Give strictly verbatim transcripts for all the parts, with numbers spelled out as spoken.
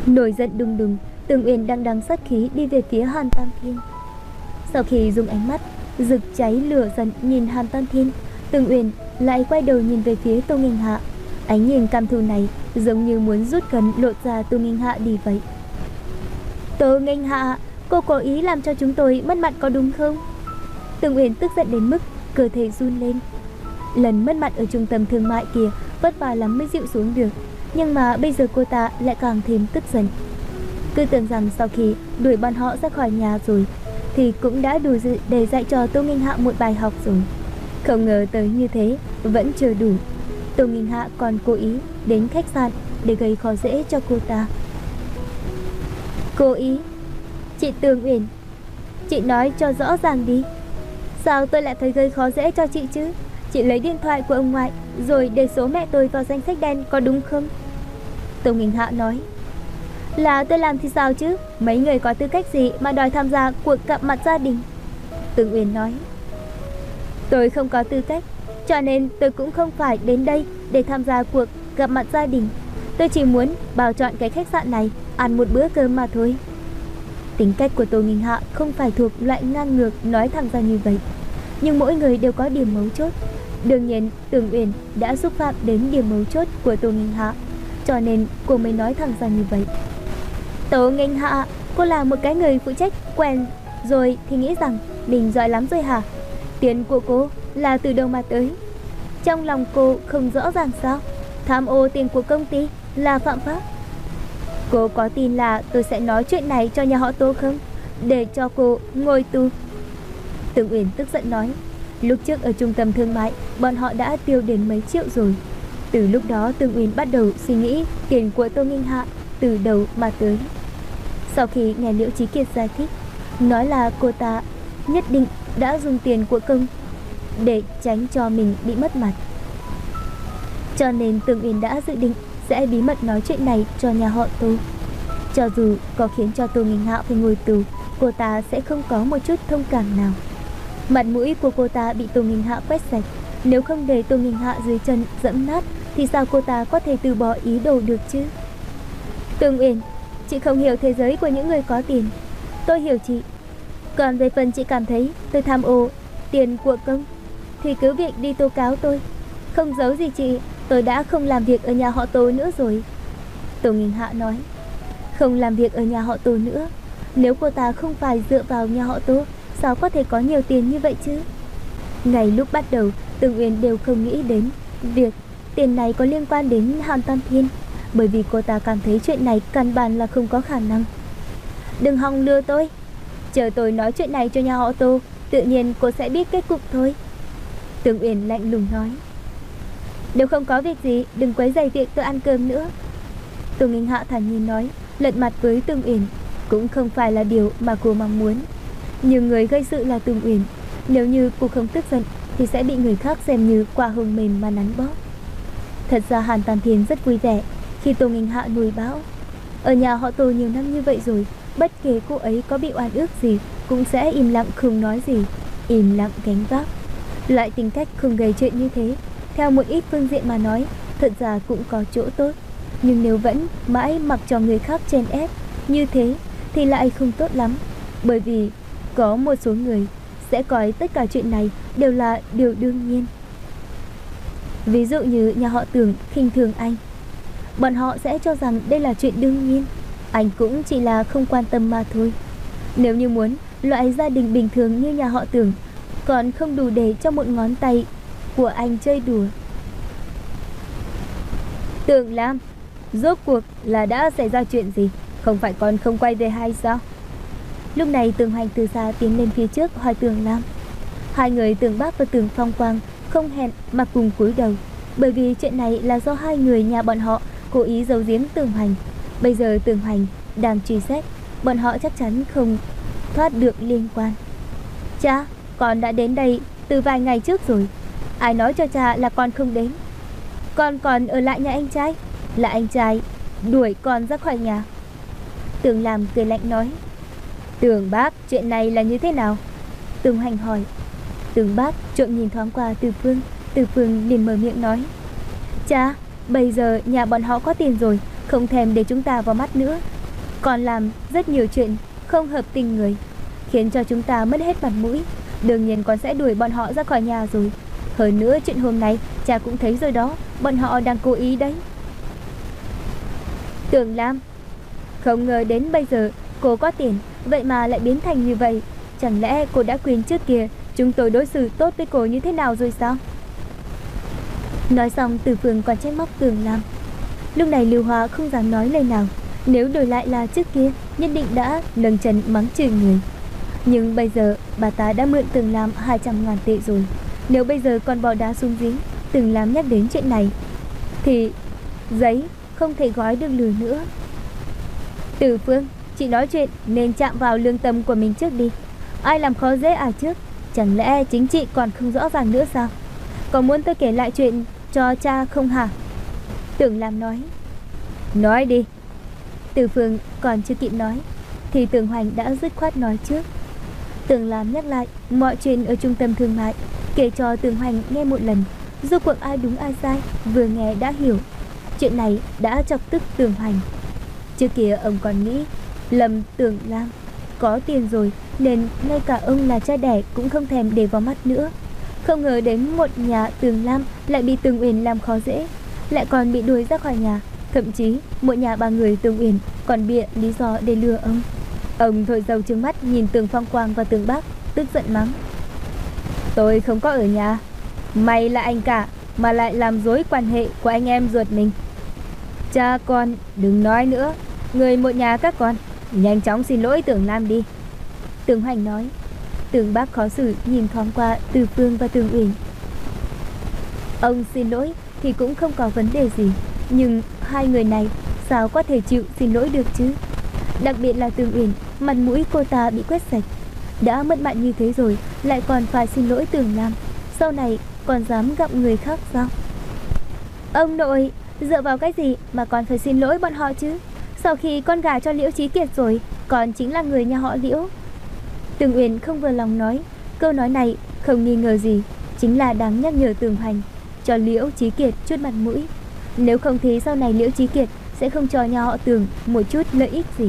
Nổi giận đùng đùng, Tường Uyển đang đằng sát khí đi về phía Hàn Tam Thiên. Sau khi dùng ánh mắt rực cháy lửa giận nhìn Hàn Tam Thiên, Tường Uyển lại quay đầu nhìn về phía Tô Nghênh Hạ. Ánh nhìn cam thù này giống như muốn rút gần lột ra Tô Nghênh Hạ đi vậy. Tô Nghênh Hạ, cô cố ý làm cho chúng tôi mất mặt có đúng không? Tường Uyển tức giận đến mức cơ thể run lên. Lần mất mặt ở trung tâm thương mại kia vất vả lắm mới dịu xuống được, nhưng mà bây giờ cô ta lại càng thêm tức giận. Cứ tưởng rằng sau khi đuổi bọn họ ra khỏi nhà rồi thì cũng đã đủ để dạy cho Tô Nghênh Hạ một bài học rồi. Không ngờ tới như thế vẫn chưa đủ. Tô Nghênh Hạ còn cố ý đến khách sạn để gây khó dễ cho cô ta. Cố ý? Chị Tường Uyển, chị nói cho rõ ràng đi. Sao tôi lại thấy gây khó dễ cho chị chứ? Chị lấy điện thoại của ông ngoại rồi để số mẹ tôi vào danh sách đen có đúng không? Tô Nghênh Hạ nói. Là tôi làm thì sao chứ? Mấy người có tư cách gì mà đòi tham gia cuộc gặp mặt gia đình? Tường Uyển nói. Tôi không có tư cách, cho nên tôi cũng không phải đến đây để tham gia cuộc gặp mặt gia đình. Tôi chỉ muốn bảo chọn cái khách sạn này, ăn một bữa cơm mà thôi. Tính cách của Tô Nghênh Hạ không phải thuộc loại ngang ngược nói thẳng ra như vậy, nhưng mỗi người đều có điểm mấu chốt. Đương nhiên Tường Uyển đã xúc phạm đến điểm mấu chốt của Tô Nghênh Hạ, cho nên cô mới nói thẳng ra như vậy. Tô Nghênh Hạ, cô là một cái người phụ trách quen rồi thì nghĩ rằng mình giỏi lắm rồi hả? Tiền của cô là từ đâu mà tới? Trong lòng cô không rõ ràng sao? Tham ô tiền của công ty là phạm pháp. Cô có tin là tôi sẽ nói chuyện này cho nhà họ Tô không? Để cho cô ngồi tù. Tường Uyển tức giận nói. Lúc trước ở trung tâm thương mại bọn họ đã tiêu đến mấy triệu rồi. Từ lúc đó Tường Uyển bắt đầu suy nghĩ tiền của Tô Nghênh Hạ từ đầu mà tới. Sau khi nghe Liễu Chí Kiệt giải thích, nói là cô ta nhất định đã dùng tiền của công để tránh cho mình bị mất mặt, cho nên Tường Uyển đã dự định sẽ bí mật nói chuyện này cho nhà họ Tô. Cho dù có khiến cho Tô Nghênh Hạ phải ngồi tù, cô ta sẽ không có một chút thông cảm nào. Mặt mũi của cô ta bị Tô Nghênh Hạ quét sạch. Nếu không để Tô Nghênh Hạ dưới chân dẫm nát thì sao cô ta có thể từ bỏ ý đồ được chứ? Tường Uyển, chị không hiểu thế giới của những người có tiền. Tôi hiểu chị. Còn về phần chị cảm thấy tôi tham ô tiền của công thì cứ việc đi tố cáo tôi. Không giấu gì chị, tôi đã không làm việc ở nhà họ Tô nữa rồi. Tô Nghênh Hạ nói. Không làm việc ở nhà họ Tô nữa? Nếu cô ta không phải dựa vào nhà họ Tô, sao có thể có nhiều tiền như vậy chứ? Ngày lúc bắt đầu, Tường Uyển đều không nghĩ đến việc tiền này có liên quan đến Hàn Tam Thiên, bởi vì cô ta cảm thấy chuyện này căn bản là không có khả năng. Đừng hòng lừa tôi. Chờ tôi nói chuyện này cho nhà họ Tô, tự nhiên cô sẽ biết kết cục thôi. Tường Uyển lạnh lùng nói. Nếu không có việc gì, đừng quấy rầy việc tôi ăn cơm nữa. Tô Nghênh Hạ thản nhiên nói, lật mặt với Tường Uyển. Cũng không phải là điều mà cô mong muốn. Nhưng người gây sự là Tường Uyển. Nếu như cô không tức giận thì sẽ bị người khác xem như quả hồng mềm mà nắn bóp. Thật ra Hàn Tam Thiên rất vui vẻ khi Tô Nghênh Hạ nuôi bão. Ở nhà họ Tô nhiều năm như vậy rồi, bất kể cô ấy có bị oan ước gì cũng sẽ im lặng không nói gì, im lặng gánh vác. Loại tính cách không gây chuyện như thế, theo một ít phương diện mà nói, thật ra cũng có chỗ tốt. Nhưng nếu vẫn mãi mặc cho người khác chèn ép như thế thì lại không tốt lắm. Bởi vì có một số người sẽ coi tất cả chuyện này đều là điều đương nhiên. Ví dụ như nhà họ Tưởng khinh thường anh, bọn họ sẽ cho rằng đây là chuyện đương nhiên. Anh cũng chỉ là không quan tâm mà thôi. Nếu như muốn loại gia đình bình thường như nhà họ Tưởng còn không đủ để cho một ngón tay của anh chơi đùa. Tưởng Lam, rốt cuộc là đã xảy ra chuyện gì? Không phải con không quay về hay sao? Lúc này Tường Hoành từ xa tiến lên phía trước hỏi Tường Lam. Hai người Tường Bác và Tường Phong Quang không hẹn mà cùng cúi đầu, bởi vì chuyện này là do hai người nhà bọn họ cố ý giấu giếm Tường Hoành. Bây giờ Tường Hoành đang truy xét, bọn họ chắc chắn không thoát được liên quan. Cha, con đã đến đây từ vài ngày trước rồi. Ai nói cho cha là con không đến? Con còn ở lại nhà anh trai. Là anh trai đuổi con ra khỏi nhà. Tường Lam cười lạnh nói. Tường Bác, chuyện này là như thế nào? Tường Hoành hỏi. Tường Bác trộm nhìn thoáng qua Từ Phương. Từ Phương liền mở miệng nói. Cha, bây giờ nhà bọn họ có tiền rồi, không thèm để chúng ta vào mắt nữa, còn làm rất nhiều chuyện không hợp tình người, khiến cho chúng ta mất hết mặt mũi. Đương nhiên con sẽ đuổi bọn họ ra khỏi nhà rồi. Hơn nữa chuyện hôm nay cha cũng thấy rồi đó, bọn họ đang cố ý đấy. Tưởng Lam, không ngờ đến bây giờ cô có tiền, vậy mà lại biến thành như vậy. Chẳng lẽ cô đã quên trước kia chúng tôi đối xử tốt với cô như thế nào rồi sao? Nói xong Từ Phương còn trách móc Tưởng Lam. Lúc này Lưu Hoa không dám nói lời nào. Nếu đổi lại là trước kia, nhất định đã nâng chân mắng chửi người. Nhưng bây giờ bà ta đã mượn Tưởng Lam hai trăm ngàn tệ rồi. Nếu bây giờ còn bỏ đá xuống giếng, Tưởng Lam nhắc đến chuyện này thì giấy không thể gói được lửa nữa. Từ Phương, chị nói chuyện nên chạm vào lương tâm của mình trước đi. Ai làm khó dễ à trước? Chẳng lẽ chính chị còn không rõ ràng nữa sao? Có muốn tôi kể lại chuyện cho cha không hả? Tưởng Lam nói. Nói đi. Từ Phương còn chưa kịp nói thì Tưởng Hoành đã dứt khoát nói trước. Tưởng Lam nhắc lại mọi chuyện ở trung tâm thương mại, kể cho Tưởng Hoành nghe một lần. Rốt cuộc ai đúng ai sai, vừa nghe đã hiểu. Chuyện này đã chọc tức Tưởng Hoành. Trước kia ông còn nghĩ Lâm Tưởng Lam có tiền rồi nên ngay cả ông là cha đẻ cũng không thèm để vào mắt nữa. Không ngờ đến một nhà Tưởng Lam lại bị Tưởng Uyển làm khó dễ, lại còn bị đuổi ra khỏi nhà. Thậm chí mỗi nhà ba người Tưởng Uyển còn bịa lý do để lừa ông. Ông thổi dầu trừng mắt nhìn Tưởng Phong Quang và Tưởng Bác, tức giận mắng. Tôi không có ở nhà, mày là anh cả mà lại làm rối quan hệ của anh em ruột mình. Cha con đừng nói nữa, người một nhà các con nhanh chóng xin lỗi Tưởng Lam đi. Tưởng Hoành nói. Tưởng Bác khó xử nhìn thoáng qua Từ Phương và Tưởng Uyển. Ông xin lỗi thì cũng không có vấn đề gì, nhưng hai người này sao có thể chịu xin lỗi được chứ? Đặc biệt là Tưởng Uyển, mặt mũi cô ta bị quét sạch, đã mất mặt như thế rồi lại còn phải xin lỗi Tưởng Lam, sau này còn dám gặm người khác sao? Ông nội, dựa vào cái gì mà con phải xin lỗi bọn họ chứ? Sau khi con gả cho Liễu Chí Kiệt rồi, con chính là người nhà họ Liễu. Tưởng Uyển không vừa lòng nói. Câu nói này không nghi ngờ gì chính là đáng nhắc nhở Tưởng Hoành, cho Liễu Chí Kiệt chút mặt mũi. Nếu không thì sau này Liễu Chí Kiệt sẽ không cho nhà họ Tưởng một chút lợi ích gì.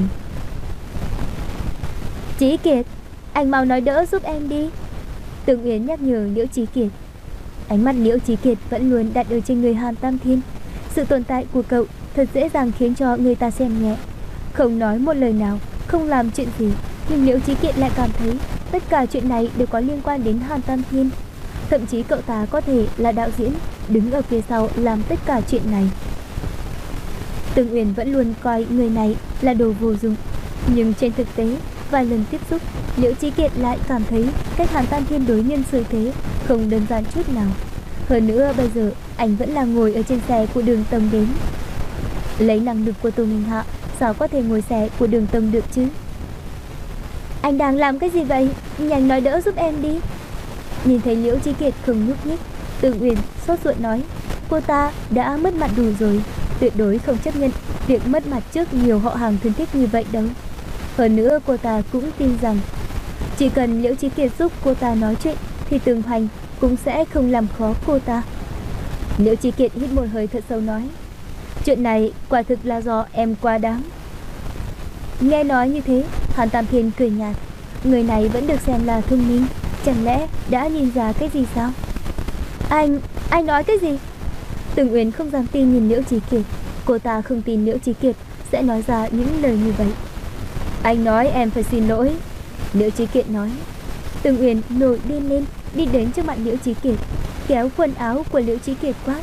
Chí Kiệt, anh mau nói đỡ giúp em đi. Tưởng Uyển nhắc nhở Liễu Chí Kiệt. Ánh mắt Liễu Chí Kiệt vẫn luôn đặt ở trên người Hàn Tam Thiên. Sự tồn tại của cậu thật dễ dàng khiến cho người ta xem nhẹ. Không nói một lời nào, không làm chuyện gì, nhưng Liễu Chí Kiệt lại cảm thấy tất cả chuyện này đều có liên quan đến Hàn Tam Thiên. Thậm chí cậu ta có thể là đạo diễn đứng ở phía sau làm tất cả chuyện này. Tưởng Uyển vẫn luôn coi người này là đồ vô dụng, nhưng trên thực tế vài lần tiếp xúc, Liễu Chí Kiệt lại cảm thấy cách Hàn Tam Thiên đối nhân xử thế không đơn giản chút nào. Hơn nữa bây giờ anh vẫn là ngồi ở trên xe của Đường Tông đến. Lấy năng lực của Tô Minh Hạ, sao có thể ngồi xe của Đường Tông được chứ? Anh đang làm cái gì vậy? Nhanh nói đỡ giúp em đi. Nhìn thấy Liễu Chí Kiệt không nhúc nhích, Tưởng Uyển sốt ruột nói. Cô ta đã mất mặt đủ rồi, tuyệt đối không chấp nhận việc mất mặt trước nhiều họ hàng thân thích như vậy đâu. Hơn nữa cô ta cũng tin rằng chỉ cần Liễu Chí Kiệt giúp cô ta nói chuyện thì Tưởng Hoành cũng sẽ không làm khó cô ta. Liễu Chí Kiệt hít một hơi thật sâu nói. Chuyện này quả thực là do em quá đáng. Nghe nói như thế, Hàn Tam Thiên cười nhạt. Người này vẫn được xem là thông minh, chẳng lẽ đã nhìn ra cái gì sao? Anh, anh nói cái gì? Tưởng Uyển không dám tin nhìn Liễu Chí Kiệt. Cô ta không tin Liễu Chí Kiệt sẽ nói ra những lời như vậy. Anh nói em phải xin lỗi, Liễu Chí Kiệt nói. Tưởng Uyển nổi điên lên, đi đến trước mặt Liễu Chí Kiệt, kéo quần áo của Liễu Chí Kiệt quát.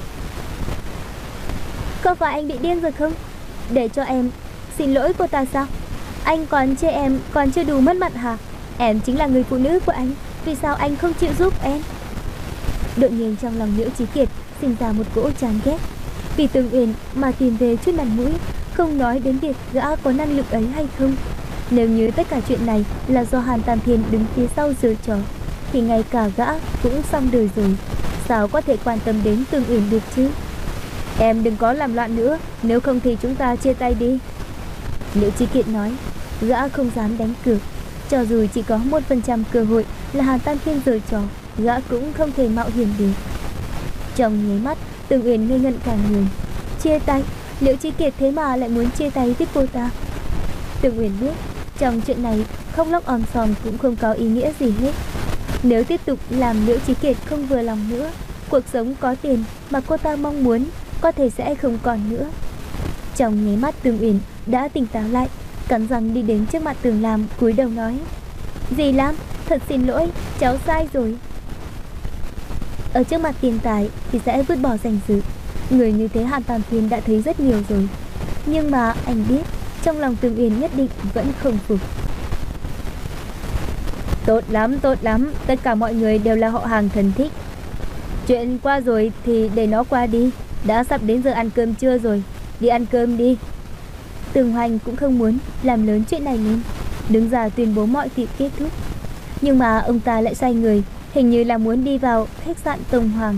Có phải anh bị điên rồi không? Để cho em xin lỗi cô ta sao? Anh còn chê em còn chưa đủ mất mặt hả? Em chính là người phụ nữ của anh, vì sao anh không chịu giúp em? Đột nhiên trong lòng Liễu Chí Kiệt sinh ra một cỗ chán ghét. Vì Tưởng Uyển mà tìm về chút mặt mũi, không nói đến việc gã có năng lực ấy hay không. Nếu như tất cả chuyện này là do Hàn Tam Thiên đứng phía sau giở trò, thì ngay cả gã cũng xong đời rồi. Sao có thể quan tâm đến Tưởng Uyển được chứ? Em đừng có làm loạn nữa, nếu không thì chúng ta chia tay đi. Liễu Chí Kiệt nói. Gã không dám đánh cược, cho dù chỉ có một phần trăm cơ hội là Hàn Tam Thiên giở trò, gã cũng không thể mạo hiểm được. Trong nháy mắt, Tưởng Uyển ngây ngẩn cả người. Chia tay? Liễu Chí Kiệt thế mà lại muốn chia tay với cô ta? Tường Uyển biết trong chuyện này khóc lóc om sòm cũng không có ý nghĩa gì hết. Nếu tiếp tục làm Liễu Chí Kiệt không vừa lòng nữa, cuộc sống có tiền mà cô ta mong muốn có thể sẽ không còn nữa. Trong nháy mắt Tường Uyển đã tỉnh táo lại, cắn răng đi đến trước mặt Tường Lam cúi đầu nói: "Dì Lam, thật xin lỗi, cháu sai rồi." Ở trước mặt tiền tài thì sẽ vứt bỏ danh dự. Người như thế Hàn Tam Thiên đã thấy rất nhiều rồi. Nhưng mà anh biết trong lòng Tường Uyển nhất định vẫn không phục. "Tốt lắm, tốt lắm, tất cả mọi người đều là họ hàng thân thích. Chuyện qua rồi thì để nó qua đi. Đã sắp đến giờ ăn cơm trưa rồi, đi ăn cơm đi." Tường Hoành cũng không muốn làm lớn chuyện này lên, đứng ra tuyên bố mọi việc kết thúc. Nhưng mà ông ta lại xoay người, hình như là muốn đi vào khách sạn Tông Hoàng.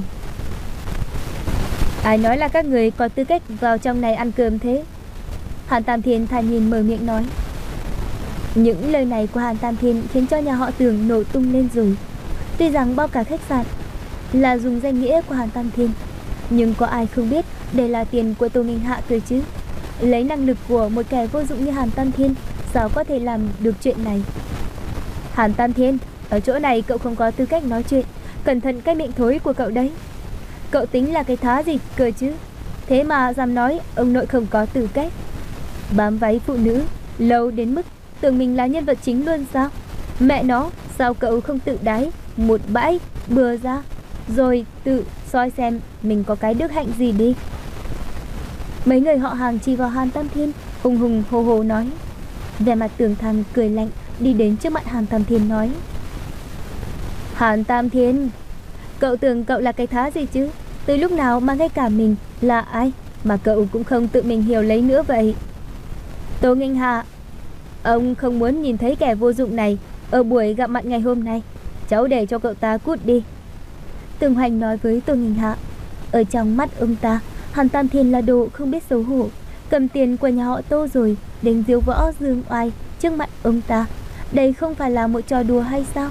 "Ai nói là các người có tư cách vào trong này ăn cơm thế?" Hàn Tam Thiên thản nhiên mở miệng nói. Những lời này của Hàn Tam Thiên khiến cho nhà họ Tường nổ tung lên rồi. Tuy rằng bao cả khách sạn là dùng danh nghĩa của Hàn Tam Thiên, nhưng có ai không biết đây là tiền của Tô Minh Hạ cơ chứ. Lấy năng lực của một kẻ vô dụng như Hàn Tam Thiên, sao có thể làm được chuyện này? "Hàn Tam Thiên, ở chỗ này cậu không có tư cách nói chuyện, cẩn thận cái miệng thối của cậu đấy. Cậu tính là cái thá gì cơ chứ? Thế mà dám nói ông nội không có tư cách. Bám váy phụ nữ lâu đến mức tưởng mình là nhân vật chính luôn sao? Mẹ nó, sao cậu không tự đái một bãi bừa ra, rồi tự soi xem mình có cái đức hạnh gì đi." Mấy người họ hàng chỉ vào Hàn Tam Thiên, hùng hùng hồ hồ nói. Vẻ mặt Tưởng Thăng cười lạnh đi đến trước mặt Hàn Tam Thiên nói: "Hàn Tam Thiên, cậu tưởng cậu là cái thá gì chứ? Từ lúc nào mà ngay cả mình là ai mà cậu cũng không tự mình hiểu lấy nữa vậy?" "Tô Nghênh Hạ, ông không muốn nhìn thấy kẻ vô dụng này ở buổi gặp mặt ngày hôm nay. Cháu để cho cậu ta cút đi." Tường Hoành nói với Tô Nghênh Hạ. Ở trong mắt ông ta, Hàn Tam Thiên là đồ không biết xấu hổ, cầm tiền của nhà họ Tô rồi đến diếu võ dương oai trước mặt ông ta. Đây không phải là một trò đùa hay sao?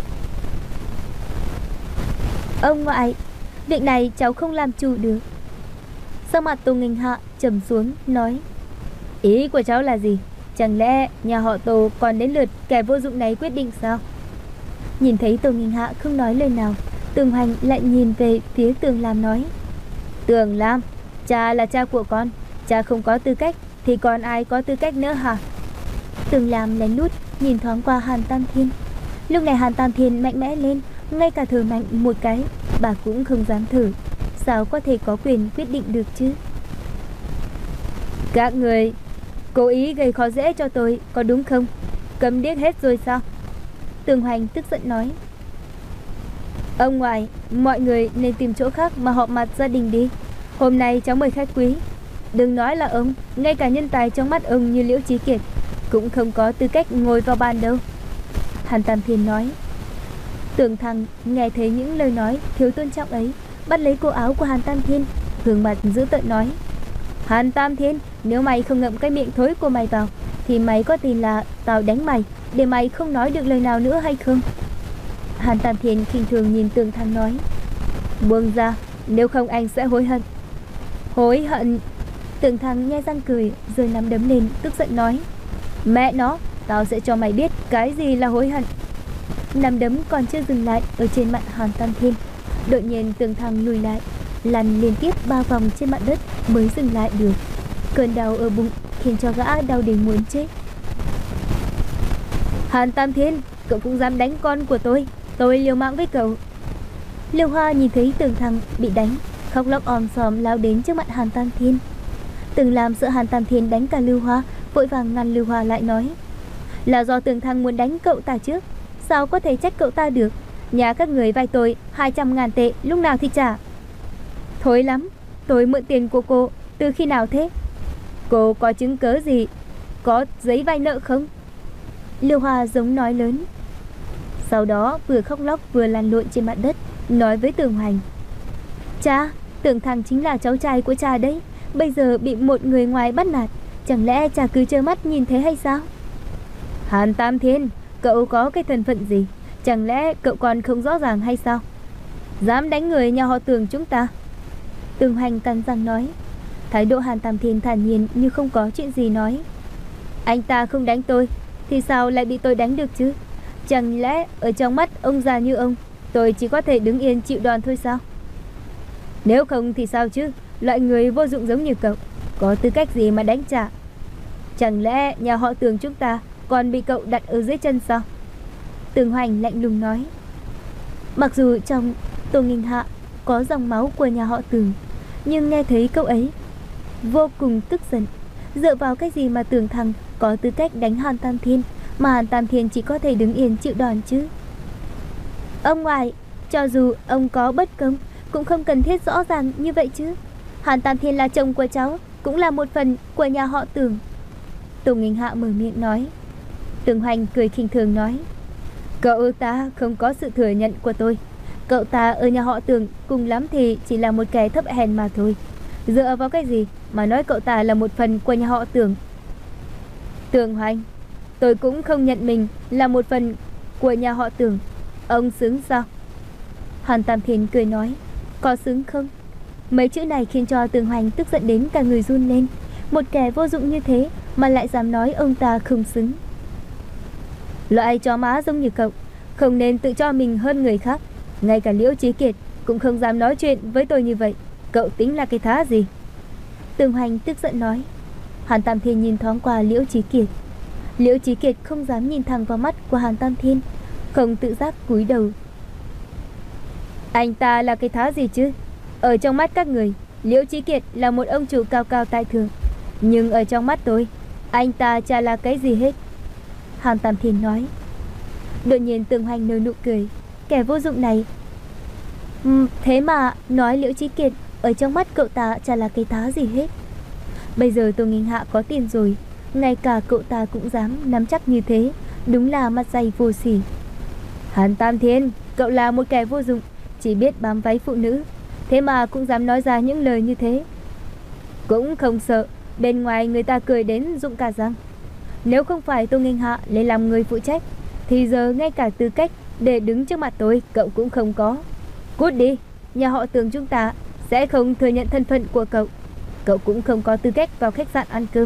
"Ông ngoại, việc này cháu không làm chủ được." Sắc mặt Tô Nghênh Hạ trầm xuống nói: "Ý của cháu là gì? Chẳng lẽ nhà họ Tô còn đến lượt kẻ vô dụng này quyết định sao?" Nhìn thấy Tô Nghênh Hạ không nói lời nào, Tường Hoành lại nhìn về phía Tường Lam nói: "Tường Lam, cha là cha của con, cha không có tư cách thì còn ai có tư cách nữa hả?" Tường Lam lén lút nhìn thoáng qua Hàn Tam Thiên. Lúc này Hàn Tam Thiên mạnh mẽ lên, ngay cả thở mạnh một cái bà cũng không dám thở. Sao có thể có quyền quyết định được chứ? "Các người cố ý gây khó dễ cho tôi có đúng không? Câm điếc hết rồi sao?" Tường Hoành tức giận nói. "Ông ngoại, mọi người nên tìm chỗ khác mà họp mặt gia đình đi. Hôm nay cháu mời khách quý. Đừng nói là ông, ngay cả nhân tài trong mắt ông như Liễu Chí Kiệt cũng không có tư cách ngồi vào bàn đâu." Hàn Tam Thiên nói. Tưởng Thăng nghe thấy những lời nói thiếu tôn trọng ấy, bắt lấy cổ áo của Hàn Tam Thiên, gương mặt dữ tợn nói: "Hàn Tam Thiên, nếu mày không ngậm cái miệng thối của mày vào thì mày có tin là tao đánh mày để mày không nói được lời nào nữa hay không?" Hàn Tam Thiên khinh thường nhìn Tưởng Thăng nói: "Buông ra, nếu không anh sẽ hối hận." "Hối hận?" Tưởng Thăng nghe răng cười rồi nắm đấm lên tức giận nói: "Mẹ nó, tao sẽ cho mày biết cái gì là hối hận." Nắm đấm còn chưa dừng lại ở trên mặt Hàn Tam Thiên, đột nhiên Tưởng Thăng lùi lại, lăn liên tiếp ba vòng trên mặt đất mới dừng lại được. Cơn đau ở bụng khiến cho gã đau đến muốn chết. "Hàn Tam Thiên, cậu cũng dám đánh con của tôi, tôi liều mạng với cậu." Liêu Hoa nhìn thấy Tưởng Thăng bị đánh, khóc lóc om sòm lao đến trước mặt Hàn Tam Thiên. Tưởng Lam sợ Hàn Tam Thiên đánh cả Lưu Hoa, vội vàng ngăn Lưu Hoa lại nói: "Là do Tưởng Thăng muốn đánh cậu ta trước, sao có thể trách cậu ta được? Nhà các người vay tôi hai trăm ngàn tệ, lúc nào thì trả." "Thối lắm, tôi mượn tiền của cô từ khi nào thế? Cô có chứng cớ gì? Có giấy vay nợ không?" Lưu Hoa giống nói lớn. Sau đó vừa khóc lóc vừa lăn lộn trên mặt đất, nói với Tưởng Hoành: "Cha, Tưởng Thăng chính là cháu trai của cha đấy, bây giờ bị một người ngoài bắt nạt, chẳng lẽ cha cứ trơ mắt nhìn thế hay sao?" "Hàn Tam Thiên, cậu có cái thân phận gì? Chẳng lẽ cậu còn không rõ ràng hay sao? Dám đánh người nhà họ Tưởng chúng ta?" Tưởng Hoành cắn răng nói. Thái độ Hàn Tam Thiên thản nhiên như không có chuyện gì nói: Anh ta không đánh tôi thì sao lại bị tôi đánh được chứ? Chẳng lẽ ở trong mắt ông già như ông, tôi chỉ có thể đứng yên chịu đòn thôi sao? Nếu không thì sao chứ? Loại người vô dụng giống như cậu có tư cách gì mà đánh trả? Chẳng lẽ nhà họ Tường chúng ta còn bị cậu đặt ở dưới chân sao? Tường Hoành lạnh lùng nói. Mặc dù trong Tô Nghênh Hạ có dòng máu của nhà họ Tường, nhưng nghe thấy câu ấy vô cùng tức giận. Dựa vào cái gì mà Tưởng Thằng có tư cách đánh Hàn Tam Thiên, mà Hàn Tam Thiên chỉ có thể đứng yên chịu đòn chứ? Ông ngoại, cho dù ông có bất công cũng không cần thiết rõ ràng như vậy chứ. Hàn Tam Thiên là chồng của cháu, cũng là một phần của nhà họ Tưởng. Tô Nghênh Hạ mở miệng nói. Tường Hoành cười khinh thường nói. Cậu ta không có sự thừa nhận của tôi. Cậu ta ở nhà họ Tường cùng lắm thì chỉ là một kẻ thấp hèn mà thôi. Dựa vào cái gì mà nói cậu ta là một phần của nhà họ Tường? Tường Hoành, tôi cũng không nhận mình là một phần của nhà họ Tường. Ông xứng sao? Hàn Tam Thiên cười nói. Có xứng không? Mấy chữ này khiến cho Tường Hoành tức giận đến cả người run lên. Một kẻ vô dụng như thế mà lại dám nói ông ta không xứng. Loại chó má giống như cậu không nên tự cho mình hơn người khác. Ngay cả Liễu Chí Kiệt cũng không dám nói chuyện với tôi như vậy. Cậu tính là cái thá gì? Tường Hoành tức giận nói. Hàn Tam Thiên nhìn thoáng qua Liễu Chí Kiệt. Liễu Chí Kiệt không dám nhìn thẳng vào mắt của Hàn Tam Thiên, không tự giác cúi đầu. Anh ta là cái thá gì chứ? Ở trong mắt các người, Liễu Chí Kiệt là một ông chủ cao cao tại thượng, nhưng ở trong mắt tôi, anh ta chả là cái gì hết. Hàn Tam Thiên nói. Đột nhiên Tường Hoành nở nụ cười. Kẻ vô dụng này. uhm, Thế mà nói Liễu Chí Kiệt ở trong mắt cậu ta chả là cái thá gì hết. Bây giờ Tô Nghênh Hạ có tiền rồi, ngay cả cậu ta cũng dám nắm chắc như thế. Đúng là mặt dày vô sỉ. Hàn Tam Thiên, cậu là một kẻ vô dụng, chỉ biết bám váy phụ nữ, thế mà cũng dám nói ra những lời như thế. Cũng không sợ bên ngoài người ta cười đến rụng cả răng. Nếu không phải Tô Nghênh Hạ lấy làm người phụ trách, thì giờ ngay cả tư cách để đứng trước mặt tôi cậu cũng không có. Cút đi, nhà họ Tường chúng ta sẽ không thừa nhận thân phận của cậu. Cậu cũng không có tư cách vào khách sạn ăn cơm.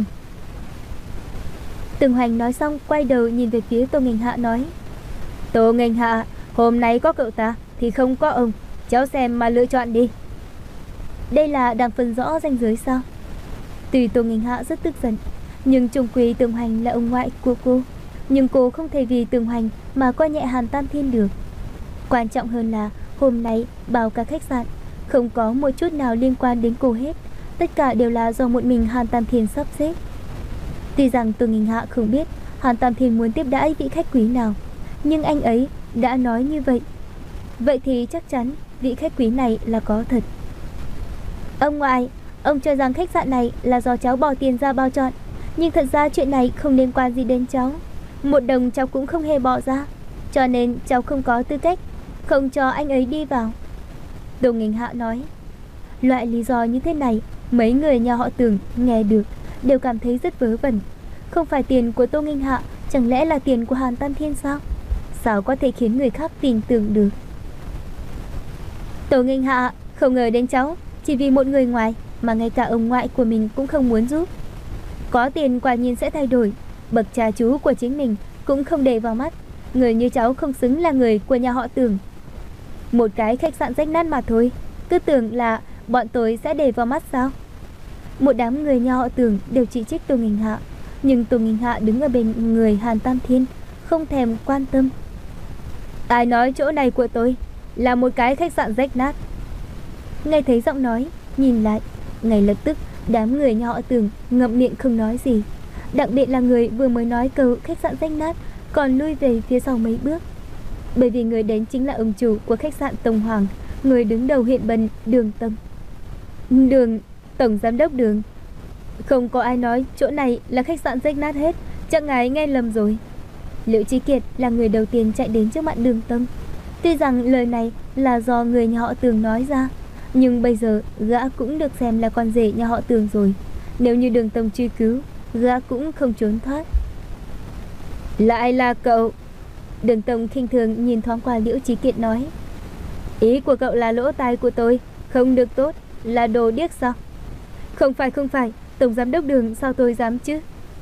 Tường Hoành nói xong quay đầu nhìn về phía Tô Nghênh Hạ nói. Tô Nghênh Hạ, hôm nay có cậu ta thì không có ông, cháu xem mà lựa chọn đi. Đây là đang phân rõ ranh giới sao? Tuy Tô Nghênh Hạ rất tức giận, nhưng chung quy Tường Hoành là ông ngoại của cô. Nhưng cô không thể vì Tường Hoành mà coi nhẹ Hàn Tam Thiên được. Quan trọng hơn là hôm nay bao cả khách sạn không có một chút nào liên quan đến cô hết. Tất cả đều là do một mình Hàn Tam Thiên sắp xếp. Tuy rằng Tô Nghênh Hạ không biết Hàn Tam Thiên muốn tiếp đãi vị khách quý nào, nhưng anh ấy đã nói như vậy. Vậy thì chắc chắn vị khách quý này là có thật. Ông ngoại, ông cho rằng khách sạn này là do cháu bỏ tiền ra bao chọn, nhưng thật ra chuyện này không liên quan gì đến cháu. Một đồng cháu cũng không hề bỏ ra, cho nên cháu không có tư cách không cho anh ấy đi vào. Tô Nghênh Hạ nói. Loại lý do như thế này mấy người nhà họ Tường nghe được đều cảm thấy rất vớ vẩn. Không phải tiền của Tô Nghênh Hạ, chẳng lẽ là tiền của Hàn Tam Thiên sao? Sao có thể khiến người khác tin tưởng được? Tô Nghênh Hạ không ngờ đến cháu chỉ vì một người ngoài mà ngay cả ông ngoại của mình cũng không muốn giúp. Có tiền quả nhiên sẽ thay đổi. Bậc cha chú của chính mình cũng không để vào mắt. Người như cháu không xứng là người của nhà họ Tường. Một cái khách sạn rách nát mà thôi, cứ tưởng là bọn tôi sẽ để vào mắt sao? Một đám người nhà họ Tường đều chỉ trích Tô Nghênh Hạ, nhưng Tô Nghênh Hạ đứng ở bên người Hàn Tam Thiên, không thèm quan tâm. Ai nói chỗ này của tôi là một cái khách sạn rách nát? Nghe thấy giọng nói, nhìn lại, ngay lập tức đám người nhà họ Tường ngậm miệng không nói gì. Đặc biệt là người vừa mới nói câu khách sạn rách nát còn lui về phía sau mấy bước. Bởi vì người đến chính là ông chủ của khách sạn Tông Hoàng, người đứng đầu hiện bần Đường Tông. Đường, tổng giám đốc Đường. Không có ai nói chỗ này là khách sạn rách nát hết, chắc ngài nghe lầm rồi. Liễu Chí Kiệt là người đầu tiên chạy đến trước mặt Đường Tông. Tuy rằng lời này là do người nhà họ Tường nói ra, nhưng bây giờ gã cũng được xem là con rể nhà họ Tường rồi. Nếu như Đường Tông truy cứu, gã cũng không trốn thoát. Lại là cậu? Đường Tông khinh thường nhìn thoáng qua Liễu Chí Kiệt nói. Ý của cậu là lỗ tai của tôi không được tốt, là đồ điếc sao? Không phải không phải, tổng giám đốc Đường, sao tôi dám chứ?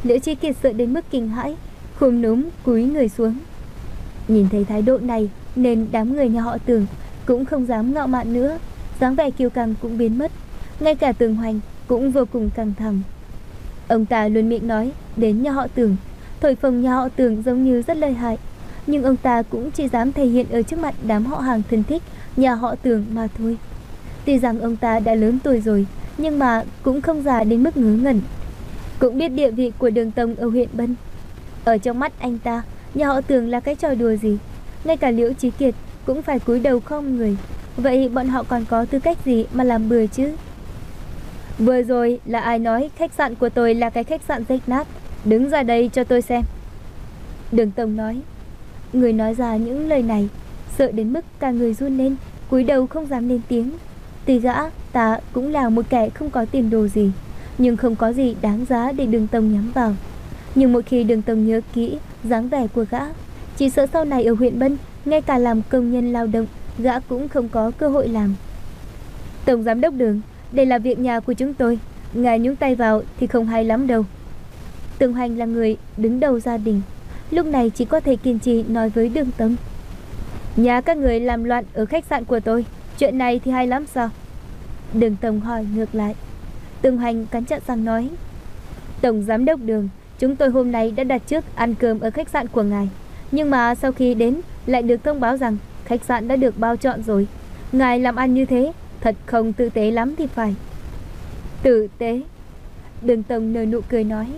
Liễu Chí Kiệt sợ đến mức kinh hãi, khom núm cúi người xuống. Nhìn thấy thái độ này nên đám người nhà họ Tưởng cũng không dám ngạo mạn nữa, dáng vẻ kiêu căng cũng biến mất. Ngay cả Tường Hoành cũng vô cùng căng thẳng. Ông ta luôn miệng nói đến nhà họ Tưởng, thổi phồng nhà họ Tưởng giống như rất lợi hại, nhưng ông ta cũng chỉ dám thể hiện ở trước mặt đám họ hàng thân thích nhà họ Tưởng mà thôi. Tuy rằng ông ta đã lớn tuổi rồi, nhưng mà cũng không già đến mức ngớ ngẩn. Cũng biết địa vị của Đường Tông ở huyện Bân. Ở trong mắt anh ta, nhà họ Tưởng là cái trò đùa gì. Ngay cả Liễu Chí Kiệt cũng phải cúi đầu không người. Vậy bọn họ còn có tư cách gì mà làm bừa chứ? Vừa rồi là ai nói khách sạn của tôi là cái khách sạn rách nát? Đứng ra đây cho tôi xem. Đường Tông nói. Người nói ra những lời này sợ đến mức cả người run lên, cúi đầu không dám lên tiếng. Tuy gã ta cũng là một kẻ không có tiền đồ gì, nhưng không có gì đáng giá để Đường Tông nhắm vào. Nhưng một khi Đường Tông nhớ kỹ dáng vẻ của gã, chỉ sợ sau này ở huyện Bân, ngay cả làm công nhân lao động, gã cũng không có cơ hội làm. Tổng giám đốc Đường, đây là việc nhà của chúng tôi, ngài nhúng tay vào thì không hay lắm đâu. Tường Hoành là người đứng đầu gia đình, lúc này chỉ có thể kiên trì nói với Đường Tông. Nhà các người làm loạn ở khách sạn của tôi, chuyện này thì hay lắm sao? Đường Tông hỏi ngược lại. Tường Hoành cắn chặt răng nói. Tổng giám đốc Đường, chúng tôi hôm nay đã đặt trước ăn cơm ở khách sạn của ngài, nhưng mà sau khi đến lại được thông báo rằng khách sạn đã được bao trọn rồi. Ngài làm ăn như thế thật không tử tế lắm thì phải. Tử tế? Đường Tông nở nụ cười nói.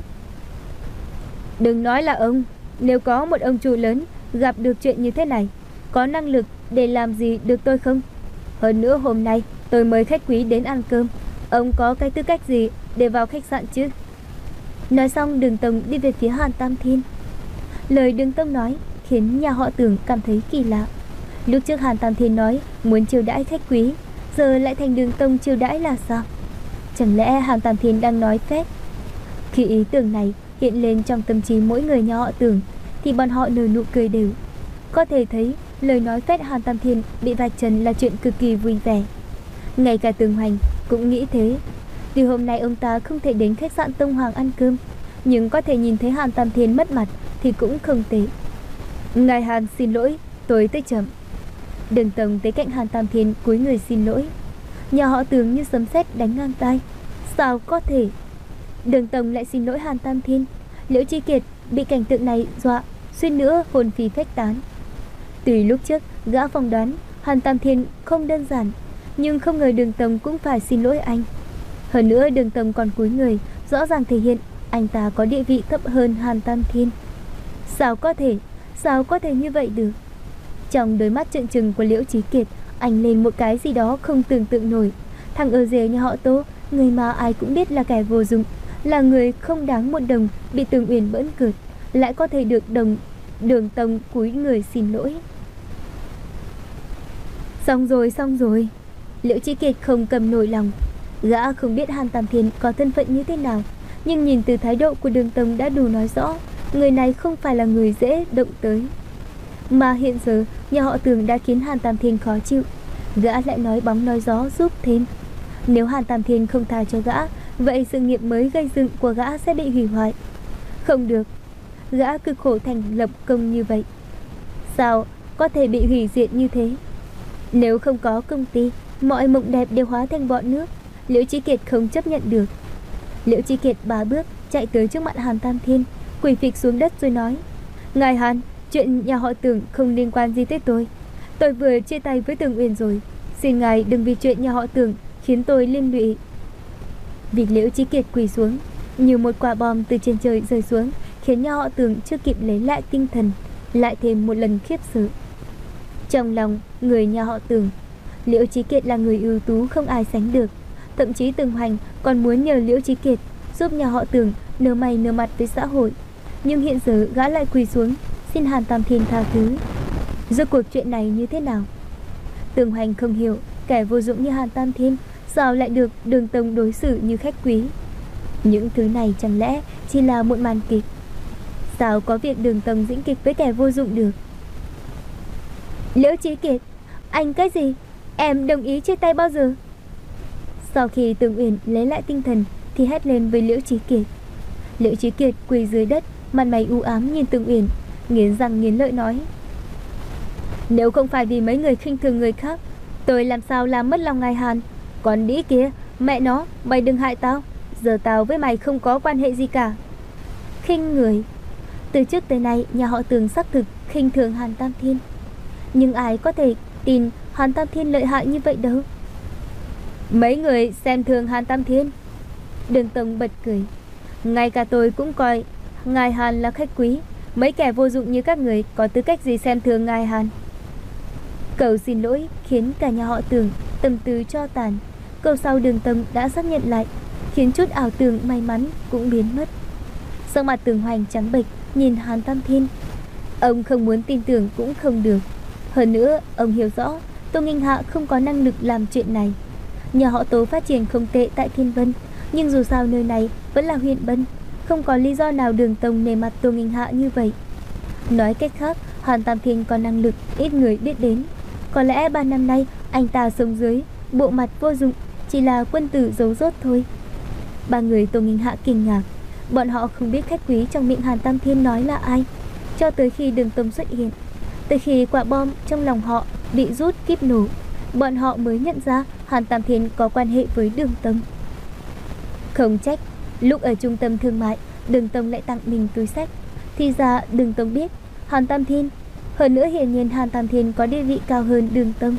Đừng nói là ông, nếu có một ông chủ lớn gặp được chuyện như thế này, có năng lực để làm gì được tôi không? Hơn nữa hôm nay tôi mời khách quý đến ăn cơm, ông có cái tư cách gì để vào khách sạn chứ? Nói xong Đường Tông đi về phía Hàn Tam Thiên. Lời Đường Tông nói khiến nhà họ Tưởng cảm thấy kỳ lạ. Lúc trước Hàn Tam Thiên nói muốn chiêu đãi khách quý, giờ lại thành Đường Tông chiêu đãi là sao? Chẳng lẽ Hàn Tam Thiên đang nói phép? Khi ý tưởng này hiện lên trong tâm trí mỗi người nhà họ Tưởng thì bọn họ nở nụ cười đều. Có thể thấy lời nói phép Hàn Tam Thiên bị vạch trần là chuyện cực kỳ vui vẻ. Ngay cả Tường Hoành cũng nghĩ thế. Tuy hôm nay ông ta không thể đến khách sạn Tông Hoàng ăn cơm, nhưng có thể nhìn thấy Hàn Tam Thiên mất mặt thì cũng không tệ. Ngài Hàn xin lỗi, tôi tới chậm. Đường Tông tới cạnh Hàn Tam Thiên cúi người xin lỗi. Nhà họ Tường như sấm sét đánh ngang tai. Sao có thể? Đường Tông lại xin lỗi Hàn Tam Thiên. Liễu Chí Kiệt bị cảnh tượng này dọa suýt nữa hồn phi phách tán. Tuy lúc trước gã phỏng đoán Hàn Tam Thiên không đơn giản, nhưng không ngờ Đường Tông cũng phải xin lỗi anh. Hơn nữa Đường Tông còn cúi người, rõ ràng thể hiện anh ta có địa vị thấp hơn Hàn Tam Thiên. Sao có thể? Sao có thể như vậy được? Trong đôi mắt trợn trừng của Liễu Chí Kiệt ánh lên một cái gì đó không tưởng tượng nổi. Thằng ở rể nhà họ Tô, người mà ai cũng biết là kẻ vô dụng, là người không đáng một đồng, bị Tường Uyển bỡn cợt, lại có thể được đồng Đường Tông cúi người xin lỗi. Xong rồi, xong rồi. Liễu Chí Kiệt không cầm nổi lòng. Gã không biết Hàn Tam Thiên có thân phận như thế nào, nhưng nhìn từ thái độ của Đường Tông đã đủ nói rõ người này không phải là người dễ động tới. Mà hiện giờ nhà họ Tường đã khiến Hàn Tam Thiên khó chịu, gã lại nói bóng nói gió giúp thêm. Nếu Hàn Tam Thiên không tha cho gã, vậy sự nghiệp mới gây dựng của gã sẽ bị hủy hoại. Không được, gã cực khổ thành lập công như vậy, sao có thể bị hủy diệt như thế? Nếu không có công ty, mọi mộng đẹp đều hóa thành bọt nước. Liễu Chí Kiệt không chấp nhận được. Liễu Chí Kiệt ba bước chạy tới trước mặt Hàn Tam Thiên, quỳ phịch xuống đất rồi nói: Ngài Hàn, chuyện nhà họ Tưởng không liên quan gì tới tôi. Tôi vừa chia tay với Tường Uyển rồi, xin ngài đừng vì chuyện nhà họ Tưởng khiến tôi liên lụy. Vì Liễu Chí Kiệt quỳ xuống như một quả bom từ trên trời rơi xuống, khiến nhà họ Tưởng chưa kịp lấy lại tinh thần, lại thêm một lần khiếp sợ. Trong lòng người nhà họ Tưởng, Liễu Chí Kiệt là người ưu tú không ai sánh được. Thậm chí Tường Hoành còn muốn nhờ Liễu Chí Kiệt giúp nhà họ Tưởng nở mày nở mặt với xã hội, nhưng hiện giờ gã lại quỳ xuống xin Hàn Tam Thiên tha thứ. Rốt cuộc chuyện này như thế nào? Tường Hoành không hiểu, kẻ vô dụng như Hàn Tam Thiên sao lại được Đường Tông đối xử như khách quý? Những thứ này chẳng lẽ chỉ là một màn kịch? Sao có việc Đường Tông diễn kịch với kẻ vô dụng được? Liễu Chí Kiệt, anh cái gì? Em đồng ý chia tay bao giờ? Sau khi Tường Uyển lấy lại tinh thần thì hét lên với Liễu Chí Kiệt: Liễu Chí Kiệt quỳ dưới đất, mặt mày u ám nhìn Tương Uyển, nghiến răng nghiến lợi nói: Nếu không phải vì mấy người khinh thường người khác, tôi làm sao làm mất lòng ngài Hàn. Còn đĩ kia, mẹ nó, mày đừng hại tao. Giờ tao với mày không có quan hệ gì cả. Khinh người. Từ trước tới nay, nhà họ Tường xác thực khinh thường Hàn Tam Thiên. Nhưng ai có thể tin Hàn Tam Thiên lợi hại như vậy đâu. Mấy người xem thường Hàn Tam Thiên. Đường Tông bật cười: Ngay cả tôi cũng coi ngài Hàn là khách quý. Mấy kẻ vô dụng như các người có tư cách gì xem thường ngài Hàn. Cầu xin lỗi khiến cả nhà họ Tường tâm tư cho tàn. Câu sau Đường Tông đã xác nhận lại, khiến chút ảo tưởng may mắn cũng biến mất. Sắc mặt Tường Hoành trắng bệch nhìn Hàn Tam Thiên. Ông không muốn tin tưởng cũng không được. Hơn nữa ông hiểu rõ Tô Nghênh Hạ không có năng lực làm chuyện này. Nhà họ Tố phát triển không tệ tại Thiên Vân, nhưng dù sao nơi này vẫn là huyện Bân, không có lý do nào Đường Tông nề mặt Tô Nghênh Hạ như vậy. Nói cách khác, Hàn Tam Thiên có năng lực ít người biết đến. Có lẽ ba năm nay anh ta sống dưới bộ mặt vô dụng, chỉ là quân tử giấu rốt thôi. Ba người Tô Nghênh Hạ kinh ngạc. Bọn họ không biết khách quý trong miệng Hàn Tam Thiên nói là ai, cho tới khi Đường Tông xuất hiện. Từ khi quả bom trong lòng họ bị rút kíp nổ, bọn họ mới nhận ra Hàn Tam Thiên có quan hệ với Đường Tông. Không trách lúc ở trung tâm thương mại Đường Tông lại tặng mình túi xách. Thì ra Đường Tông biết Hàn Tam Thiên. Hơn nữa hiển nhiên Hàn Tam Thiên có địa vị cao hơn Đường Tông.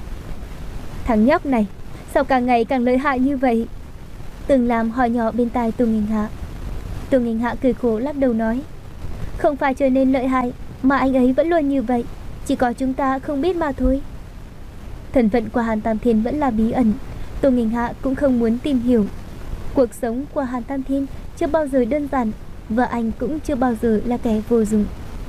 Thằng nhóc này sao càng ngày càng lợi hại như vậy? Từng làm hỏi nhỏ bên tai Tô Nghênh Hạ. Tô Nghênh Hạ cười khổ lắc đầu nói: Không phải trở nên lợi hại, mà anh ấy vẫn luôn như vậy, chỉ có chúng ta không biết mà thôi. Thân phận của Hàn Tam Thiên vẫn là bí ẩn. Tô Nghênh Hạ cũng không muốn tìm hiểu. Cuộc sống của Hàn Tam Thiên chưa bao giờ đơn giản, và anh cũng chưa bao giờ là kẻ vô dụng.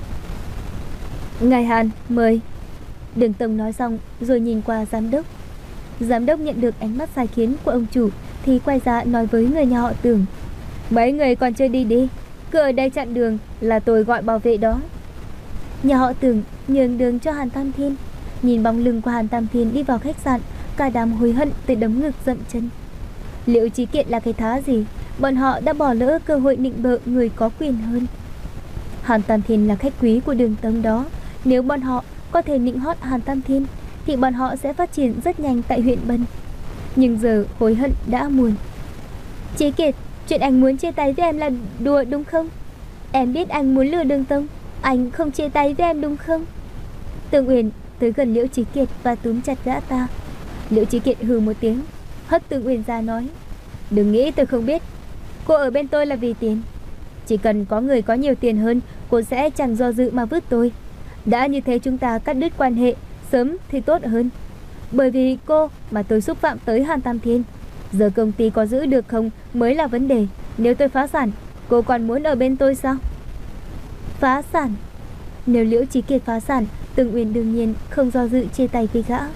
Ngài Hàn, mời. Đường Tông nói xong rồi nhìn qua giám đốc. Giám đốc nhận được ánh mắt sai khiến của ông chủ thì quay ra nói với người nhà họ Tường: Mấy người còn chưa đi đi, cứ ở đây chặn đường là tôi gọi bảo vệ đó. Nhà họ Tường nhường đường cho Hàn Tam Thiên. Nhìn bóng lưng của Hàn Tam Thiên đi vào khách sạn, cả đám hối hận tới đấm ngực dậm chân. Liệu Chí Kiện là cái thá gì? Bọn họ đã bỏ lỡ cơ hội nịnh bợ người có quyền hơn. Hàn Tam Thiên là khách quý của Đường Tông đó. Nếu bọn họ có thể nịnh hót Hàn Tam Thiên thì bọn họ sẽ phát triển rất nhanh tại huyện Bân. Nhưng giờ hối hận đã muộn. Chí Kiệt, chuyện anh muốn chia tay với em là đùa đúng không? Em biết anh muốn lừa Đường Tông, anh không chia tay với em đúng không? Tương Uyển tới gần Liễu Chí Kiệt và túm chặt gã ta. Liễu Chí Kiệt hừ một tiếng, hất Tương Uyển ra nói: Đừng nghĩ tôi không biết. Cô ở bên tôi là vì tiền. Chỉ cần có người có nhiều tiền hơn, cô sẽ chẳng do dự mà vứt tôi. Đã như thế chúng ta cắt đứt quan hệ sớm thì tốt hơn. Bởi vì cô mà tôi xúc phạm tới Hàn Tam Thiên. Giờ công ty có giữ được không mới là vấn đề. Nếu tôi phá sản, cô còn muốn ở bên tôi sao? Phá sản? Nếu Liễu Chí Kiệt phá sản, Tương Uyển đương nhiên không do dự chia tay với gã.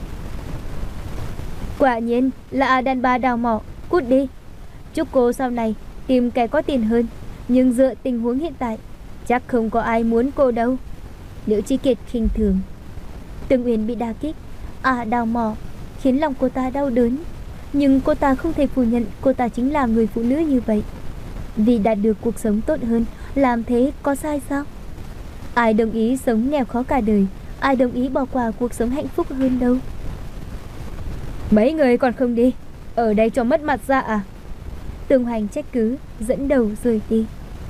Quả nhiên là đàn bà đào mỏ, cút đi. Chúc cô sau này tìm kẻ có tiền hơn. Nhưng dựa tình huống hiện tại, chắc không có ai muốn cô đâu. Liễu Chí Kiệt khinh thường. Tương Uyển bị đả kích, à đào mỏ, khiến lòng cô ta đau đớn. Nhưng cô ta không thể phủ nhận cô ta chính là người phụ nữ như vậy. Vì đạt được cuộc sống tốt hơn, làm thế có sai sao? Ai đồng ý sống nghèo khó cả đời, ai đồng ý bỏ qua cuộc sống hạnh phúc hơn đâu. Mấy người còn không đi, ở đây cho mất mặt ra à? Tường Hoành trách cứ, dẫn đầu rời đi.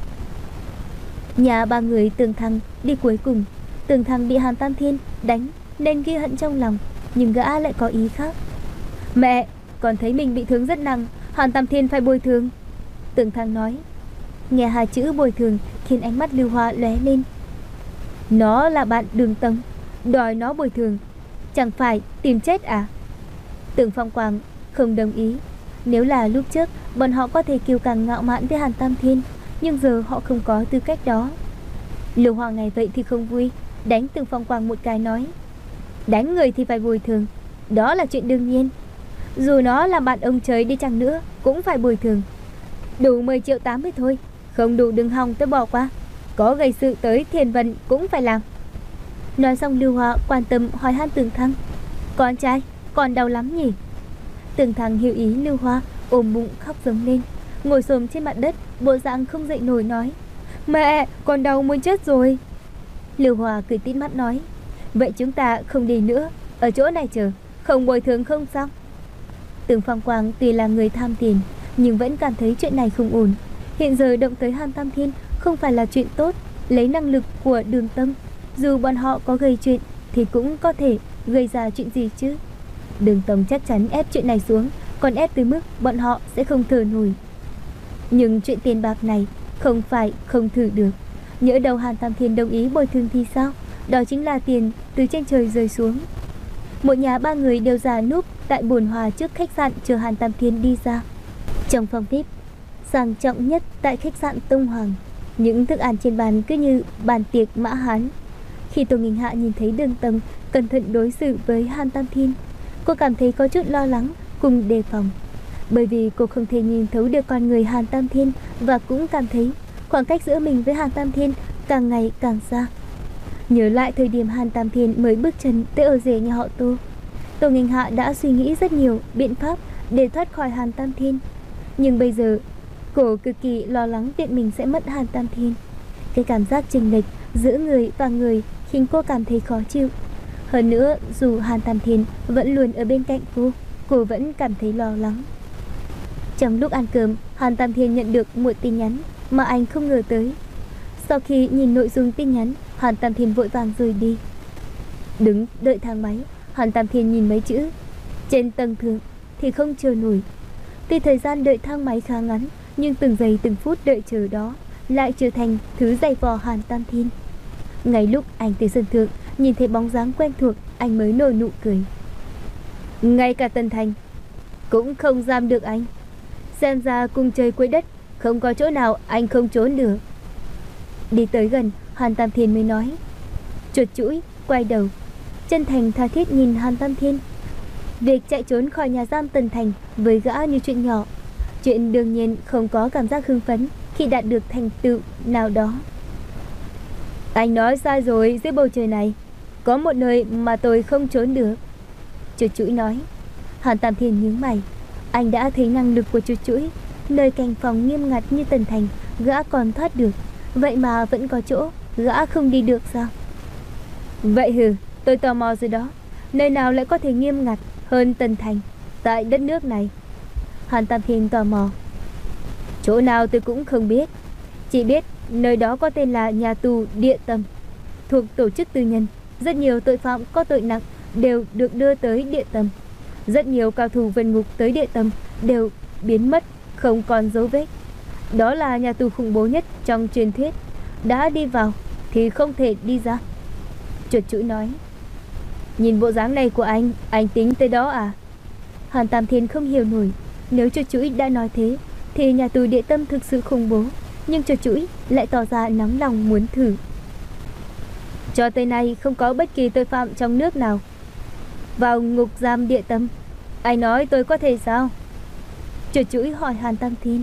Nhà ba người Tường Thăng đi cuối cùng. Tường Thăng bị Hàn Tam Thiên đánh nên ghi hận trong lòng, nhưng gã lại có ý khác. Mẹ, còn thấy mình bị thương rất nặng, Hàn Tam Thiên phải bồi thường. Tường Thăng nói. Nghe hai chữ bồi thường khiến ánh mắt Lưu Hoa lóe lên. Nó là bạn Đường Tông, đòi nó bồi thường, chẳng phải tìm chết à? Tưởng Phong Quang không đồng ý. Nếu là lúc trước, bọn họ có thể kiêu căng ngạo mạn với Hàn Tam Thiên, nhưng giờ họ không có tư cách đó. Lưu Hoa ngày vậy thì không vui, đánh Tưởng Phong Quang một cái nói: đánh người thì phải bồi thường, đó là chuyện đương nhiên. Dù nó là bạn ông trời đi chăng nữa cũng phải bồi thường. Đủ mười triệu tám mươi thôi, không đủ đừng hòng tôi bỏ qua. Có gây sự tới Thiên Vân cũng phải làm. Nói xong Lưu Hoa quan tâm hỏi han Tường Thăng: con trai, còn đau lắm nhỉ? Tường Thăng hiểu ý Lưu Hoa, ôm bụng khóc giống lên. ngồi xổm trên mặt đất, bộ dạng không dậy nổi nói: Mẹ, con đau muốn chết rồi. Lưu Hòa cười tít mắt nói: Vậy chúng ta không đi nữa, ở chỗ này chờ, không bồi thường không sao? Tưởng Phong Quang tuy là người tham tiền, nhưng vẫn cảm thấy chuyện này không ổn. Hiện giờ động tới Han Tam Thiên không phải là chuyện tốt. Lấy năng lực của Đường Tâm, dù bọn họ có gây chuyện thì cũng có thể gây ra chuyện gì chứ. Đường Tâm chắc chắn ép chuyện này xuống, còn ép tới mức bọn họ sẽ không thở nổi. Nhưng chuyện tiền bạc này không phải không thử được. Nhỡ đâu Han Tam Thiên đồng ý bồi thường thì sao? Đó chính là tiền từ trên trời rơi xuống. Một nhà ba người đều già núp tại bồn hòa trước khách sạn chờ Han Tam Thiên đi ra. Trong phòng vi ai pi sang trọng nhất tại khách sạn Tông Hoàng, những thức ăn trên bàn cứ như bàn tiệc Mã Hán. Khi Tô Nghinh Hạ nhìn thấy Đường Tâm cẩn thận đối xử với Han Tam Thiên, cô cảm thấy có chút lo lắng cùng đề phòng. Bởi vì cô không thể nhìn thấu được con người Han Tam Thiên, và cũng cảm thấy khoảng cách giữa mình với Han Tam Thiên càng ngày càng xa. Nhớ lại thời điểm Han Tam Thiên mới bước chân tới ở rể nhà họ Tô, Tô Nghinh Hạ đã suy nghĩ rất nhiều biện pháp để thoát khỏi Han Tam Thiên. Nhưng bây giờ cô cực kỳ lo lắng việc mình sẽ mất Han Tam Thiên. Cái cảm giác chênh lệch giữa người và người khiến cô cảm thấy khó chịu. Hơn nữa, dù Han Tam Thiên vẫn luôn ở bên cạnh cô, cô vẫn cảm thấy lo lắng. Trong lúc ăn cơm, Han Tam Thiên nhận được một tin nhắn mà anh không ngờ tới. Sau khi nhìn nội dung tin nhắn, Han Tam Thiên vội vàng rời đi. Đứng đợi thang máy, Han Tam Thiên nhìn mấy chữ trên tầng thượng thì không chờ nổi. Tuy thời gian đợi thang máy khá ngắn, nhưng từng giây từng phút đợi chờ đó lại trở thành thứ dày vò Han Tam Thiên. Ngay lúc anh tới sân thượng nhìn thấy bóng dáng quen thuộc, anh mới nở nụ cười. Ngay cả Tân Thành cũng không giam được anh. Xem ra cùng trời cuối đất, không có chỗ nào anh không trốn được. Đi tới gần, Han Tam Thiên mới nói. Chuột chũi quay đầu, chân thành tha thiết nhìn Han Tam Thiên. Việc chạy trốn khỏi nhà giam Tân Thành với gã như chuyện nhỏ, chuyện đương nhiên không có cảm giác hưng phấn khi đạt được thành tựu nào đó. Anh nói sai rồi, dưới bầu trời này có một nơi mà tôi không trốn được. Chuột chũi nói. Han Tam Thiên nhướng mày. Anh đã thấy năng lực của chuột chũi. Nơi canh phòng nghiêm ngặt như Tân Thành gã còn thoát được, vậy mà vẫn có chỗ gã không đi được sao? Vậy hừ, tôi tò mò rồi đó. Nơi nào lại có thể nghiêm ngặt hơn Tân Thành tại đất nước này? Han Tam Thiên tò mò. Chỗ nào tôi cũng không biết, chỉ biết nơi đó có tên là nhà tù Địa Tâm, thuộc tổ chức tư nhân. Rất nhiều tội phạm có tội nặng đều được đưa tới Địa Tâm. Rất nhiều cao thủ vượt ngục tới Địa Tâm đều biến mất không còn dấu vết. Đó là nhà tù khủng bố nhất trong truyền thuyết. Đã đi vào thì không thể đi ra. Chuột chũi nói. Nhìn bộ dáng này của anh, anh tính tới đó à? Han Tam Thiên không hiểu nổi. Nếu chuột chũi đã nói thế thì nhà tù Địa Tâm thực sự khủng bố, nhưng chuột chũi lại tỏ ra nóng lòng muốn thử. Cho tới nay không có bất kỳ tội phạm trong nước nào vào ngục giam Địa Tâm. Anh nói tôi có thể sao? Chuột chũi hỏi Han Tam Thiên.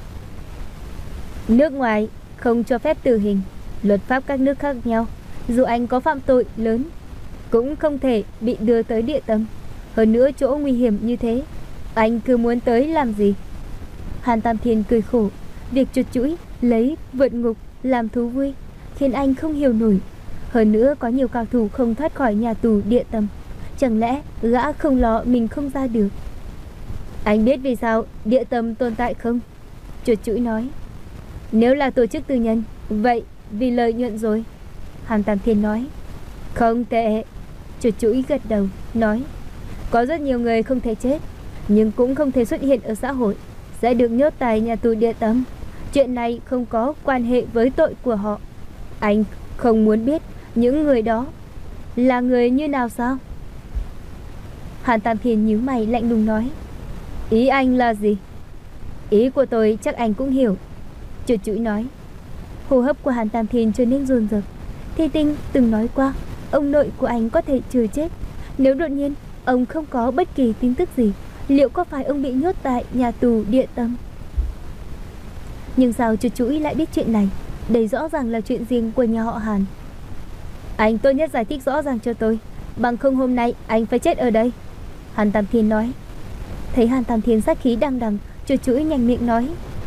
Nước ngoài không cho phép tử hình. Luật pháp các nước khác nhau, dù anh có phạm tội lớn cũng không thể bị đưa tới Địa Tâm. Hơn nữa chỗ nguy hiểm như thế, anh cứ muốn tới làm gì? Han Tam Thiên cười khổ. Việc chuột chũi lấy vượt ngục làm thú vui khiến anh không hiểu nổi. Hơn nữa có nhiều cao thủ không thoát khỏi nhà tù Địa Tâm, chẳng lẽ gã không lo mình không ra được? Anh biết vì sao Địa Tâm tồn tại không? Chuột chũi nói. Nếu là tổ chức tư nhân, vậy vì lợi nhuận rồi. Han Tam Thiên nói. Không tệ. Chuột chũi gật đầu nói. Có rất nhiều người không thể chết, nhưng cũng không thể xuất hiện ở xã hội, sẽ được nhốt tại nhà tù Địa Tâm. Chuyện này không có quan hệ với tội của họ. Anh không muốn biết những người đó là người như nào sao? Han Tam Thiên nhíu mày lạnh lùng nói. Ý anh là gì? Ý của tôi chắc anh cũng hiểu. Chuột chũi nói. Hô hấp của Han Tam Thiên trở nên dồn dập. Thi Tinh từng nói qua, ông nội của anh có thể chưa chết. Nếu đột nhiên ông không có bất kỳ tin tức gì, liệu có phải ông bị nhốt tại nhà tù Địa Tâm? Nhưng sao chuột chũi lại biết chuyện này? Đây rõ ràng là chuyện riêng của nhà họ Hàn. Anh tốt nhất giải thích rõ ràng cho tôi, bằng không hôm nay anh phải chết ở đây. Han Tam Thiên nói. Thấy Han Tam Thiên sát khí đằng đằng, chuột chũi nhanh miệng nói.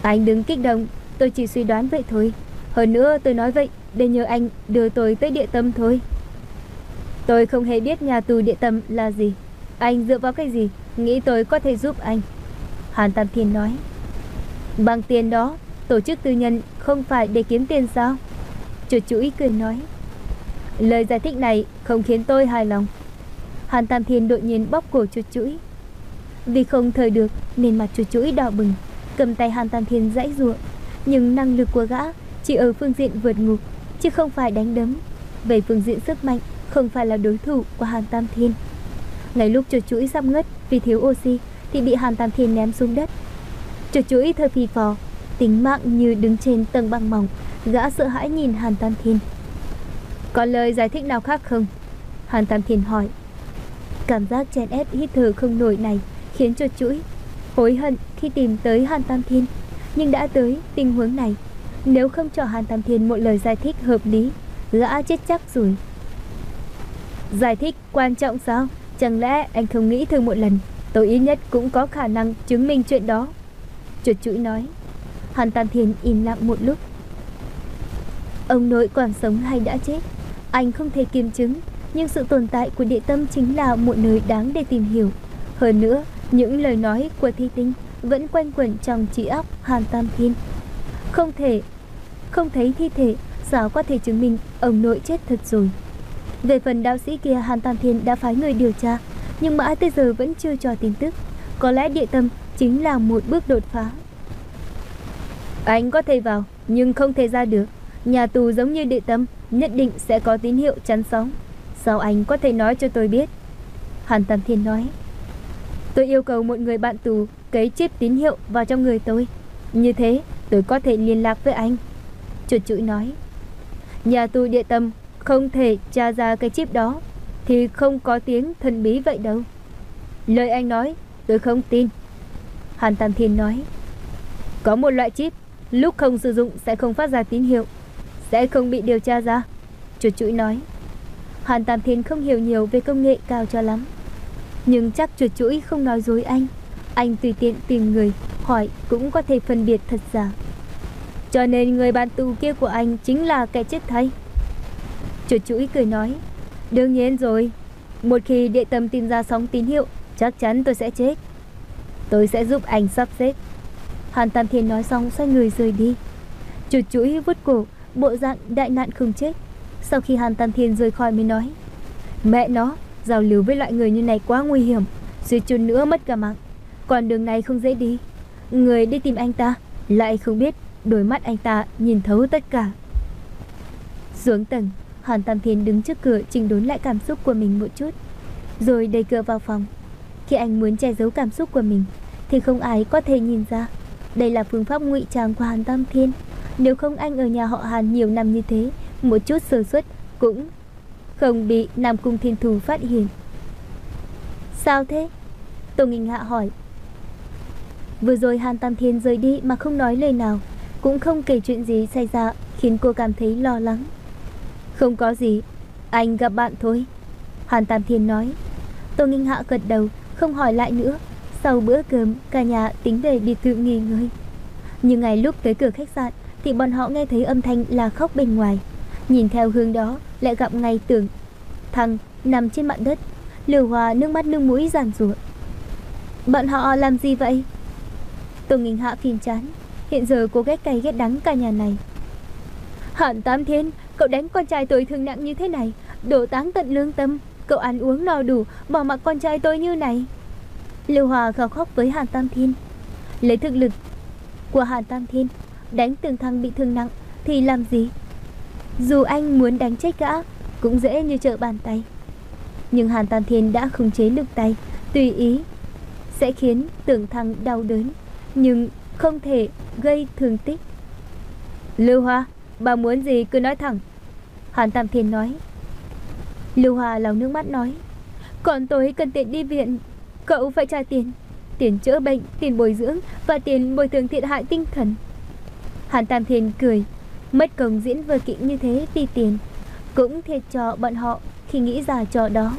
Anh đừng kích động, tôi chỉ suy đoán vậy thôi. Hơn nữa tôi nói vậy để nhờ anh đưa tôi tới địa tâm thôi. Tôi không hề biết nhà tù địa tâm là gì. Anh dựa vào cái gì nghĩ tôi có thể giúp anh? Hàn Tam Thiên nói. Bằng tiền đó, tổ chức tư nhân không phải để kiếm tiền sao? Chuột chuỗi cười nói. Lời giải thích này không khiến tôi hài lòng. Hàn Tam Thiên đột nhiên bóp cổ chuột chuỗi. Vì không thở được nên mặt chuột chuỗi đỏ bừng, cầm tay Hàn Tam Thiên giãy giụa. Nhưng năng lực của gã chỉ ở phương diện vượt ngục, chứ không phải đánh đấm. Về phương diện sức mạnh, không phải là đối thủ của Hàn Tam Thiên. Ngay lúc chuột chuỗi sắp ngất vì thiếu oxy thì bị Hàn Tam Thiên ném xuống đất. Chuột chuỗi thở phì phò, tính mạng như đứng trên tầng băng mỏng. Gã sợ hãi nhìn Hàn Tam Thiên. Có lời giải thích nào khác không? Hàn Tam Thiên hỏi. Cảm giác chèn ép hít thở không nổi này khiến chuột chuỗi hối hận khi tìm tới Hàn Tam Thiên. Nhưng đã tới tình huống này, nếu không cho Hàn Tam Thiên một lời giải thích hợp lý, gã chết chắc rồi. Giải thích quan trọng sao? Chẳng lẽ anh không nghĩ thử một lần? Tôi ít nhất cũng có khả năng chứng minh chuyện đó. Chuột chuỗi nói. Hàn Tam Thiên im lặng một lúc. Ông nội còn sống hay đã chết, anh không thể kiểm chứng. Nhưng sự tồn tại của địa tâm chính là một nơi đáng để tìm hiểu. Hơn nữa, những lời nói của thi tinh vẫn quanh quẩn trong trí óc Hàn Tam Thiên. Không thể, không thấy thi thể, sao có thể chứng minh ông nội chết thật rồi. Về phần đạo sĩ kia, Hàn Tam Thiên đã phái người điều tra, nhưng mãi tới giờ vẫn chưa cho tin tức. Có lẽ địa tâm chính là một bước đột phá. Anh có thể vào, nhưng không thể ra được. Nhà tù giống như địa tâm, nhất định sẽ có tín hiệu chắn sóng. Sao anh có thể nói cho tôi biết? Hàn Tam Thiên nói. Tôi yêu cầu một người bạn tù cấy chip tín hiệu vào trong người tôi. Như thế tôi có thể liên lạc với anh. Chuột chuỗi nói. Nhà tù địa tâm không thể tra ra cái chip đó thì không có tiếng thần bí vậy đâu. Lời anh nói tôi không tin. Hàn Tam Thiên nói. Có một loại chip lúc không sử dụng sẽ không phát ra tín hiệu, sẽ không bị điều tra ra. Chuột chuỗi nói. Hàn Tam Thiên không hiểu nhiều về công nghệ cao cho lắm, nhưng chắc chuột chuỗi không nói dối anh. Anh tùy tiện tìm người hỏi cũng có thể phân biệt thật giả. Cho nên người bạn tù kia của anh chính là kẻ chết thay. Chuột chuỗi cười nói. Đương nhiên rồi. Một khi địa tâm tìm ra sóng tín hiệu, chắc chắn tôi sẽ chết. Tôi sẽ giúp anh sắp xếp. Hàn Tam Thiên nói xong xoay người rời đi. Chuột chuỗi vuốt cổ, bộ dạng đại nạn không chết. Sau khi Hàn Tam Thiên rời khỏi mới nói. Mẹ nó, giao lưu với loại người như này quá nguy hiểm, suýt chút nữa mất cả mạng. Còn đường này không dễ đi. Người đi tìm anh ta lại không biết đôi mắt anh ta nhìn thấu tất cả. Xuống tầng, Hàn Tam Thiên đứng trước cửa chỉnh đốn lại cảm xúc của mình một chút, rồi đẩy cửa vào phòng. Khi anh muốn che giấu cảm xúc của mình thì không ai có thể nhìn ra. Đây là phương pháp ngụy trang của Hàn Tam Thiên. Nếu không anh ở nhà họ Hàn nhiều năm như thế, một chút sơ suất cũng không bị Nam Cung Thiên Thù phát hiện. Sao thế? Tô Nghinh Hạ hỏi. Vừa rồi Hàn Tam Thiên rời đi mà không nói lời nào, cũng không kể chuyện gì xảy ra, khiến cô cảm thấy lo lắng. Không có gì, anh gặp bạn thôi, Hàn Tam Thiên nói. Tô Nghinh Hạ gật đầu, không hỏi lại nữa. Sau bữa cơm, cả nhà tính về biệt thự nghỉ ngơi. Nhưng ngày lúc tới cửa khách sạn thì bọn họ nghe thấy âm thanh là khóc bên ngoài. Nhìn theo hướng đó lại gặp ngay Tưởng Thăng nằm trên mặt đất, Lưu Hòa nước mắt nước mũi giàn giụa. Bọn họ làm gì vậy? Tô Nghinh Hạ phiền chán. Hiện giờ cô ghét cay ghét đắng cả nhà này. Hàn Tam Thiên, cậu đánh con trai tôi thương nặng như thế này, đổ táng tận lương tâm. Cậu ăn uống no đủ, bỏ mặc con trai tôi như này. Lưu Hòa gào khóc với Hàn Tam Thiên. Lấy thực lực của Hàn Tam Thiên, đánh Tưởng Thăng bị thương nặng thì làm gì? Dù anh muốn đánh chết gã cũng dễ như trở bàn tay. Nhưng Hàn Tam Thiên đã khống chế lực tay, tùy ý sẽ khiến Tưởng Thăng đau đớn, nhưng không thể gây thương tích. Lưu Hòa, bà muốn gì cứ nói thẳng, Hàn Tam Thiên nói. Lưu Hòa lau nước mắt nói. Còn tôi cần tiền đi viện, cậu phải trả tiền. Tiền chữa bệnh, tiền bồi dưỡng và tiền bồi thường thiệt hại tinh thần. Hàn Tam Thiên cười. Mất công diễn vở kịch như thế vì tiền, cũng thiệt cho bọn họ khi nghĩ ra trò đó.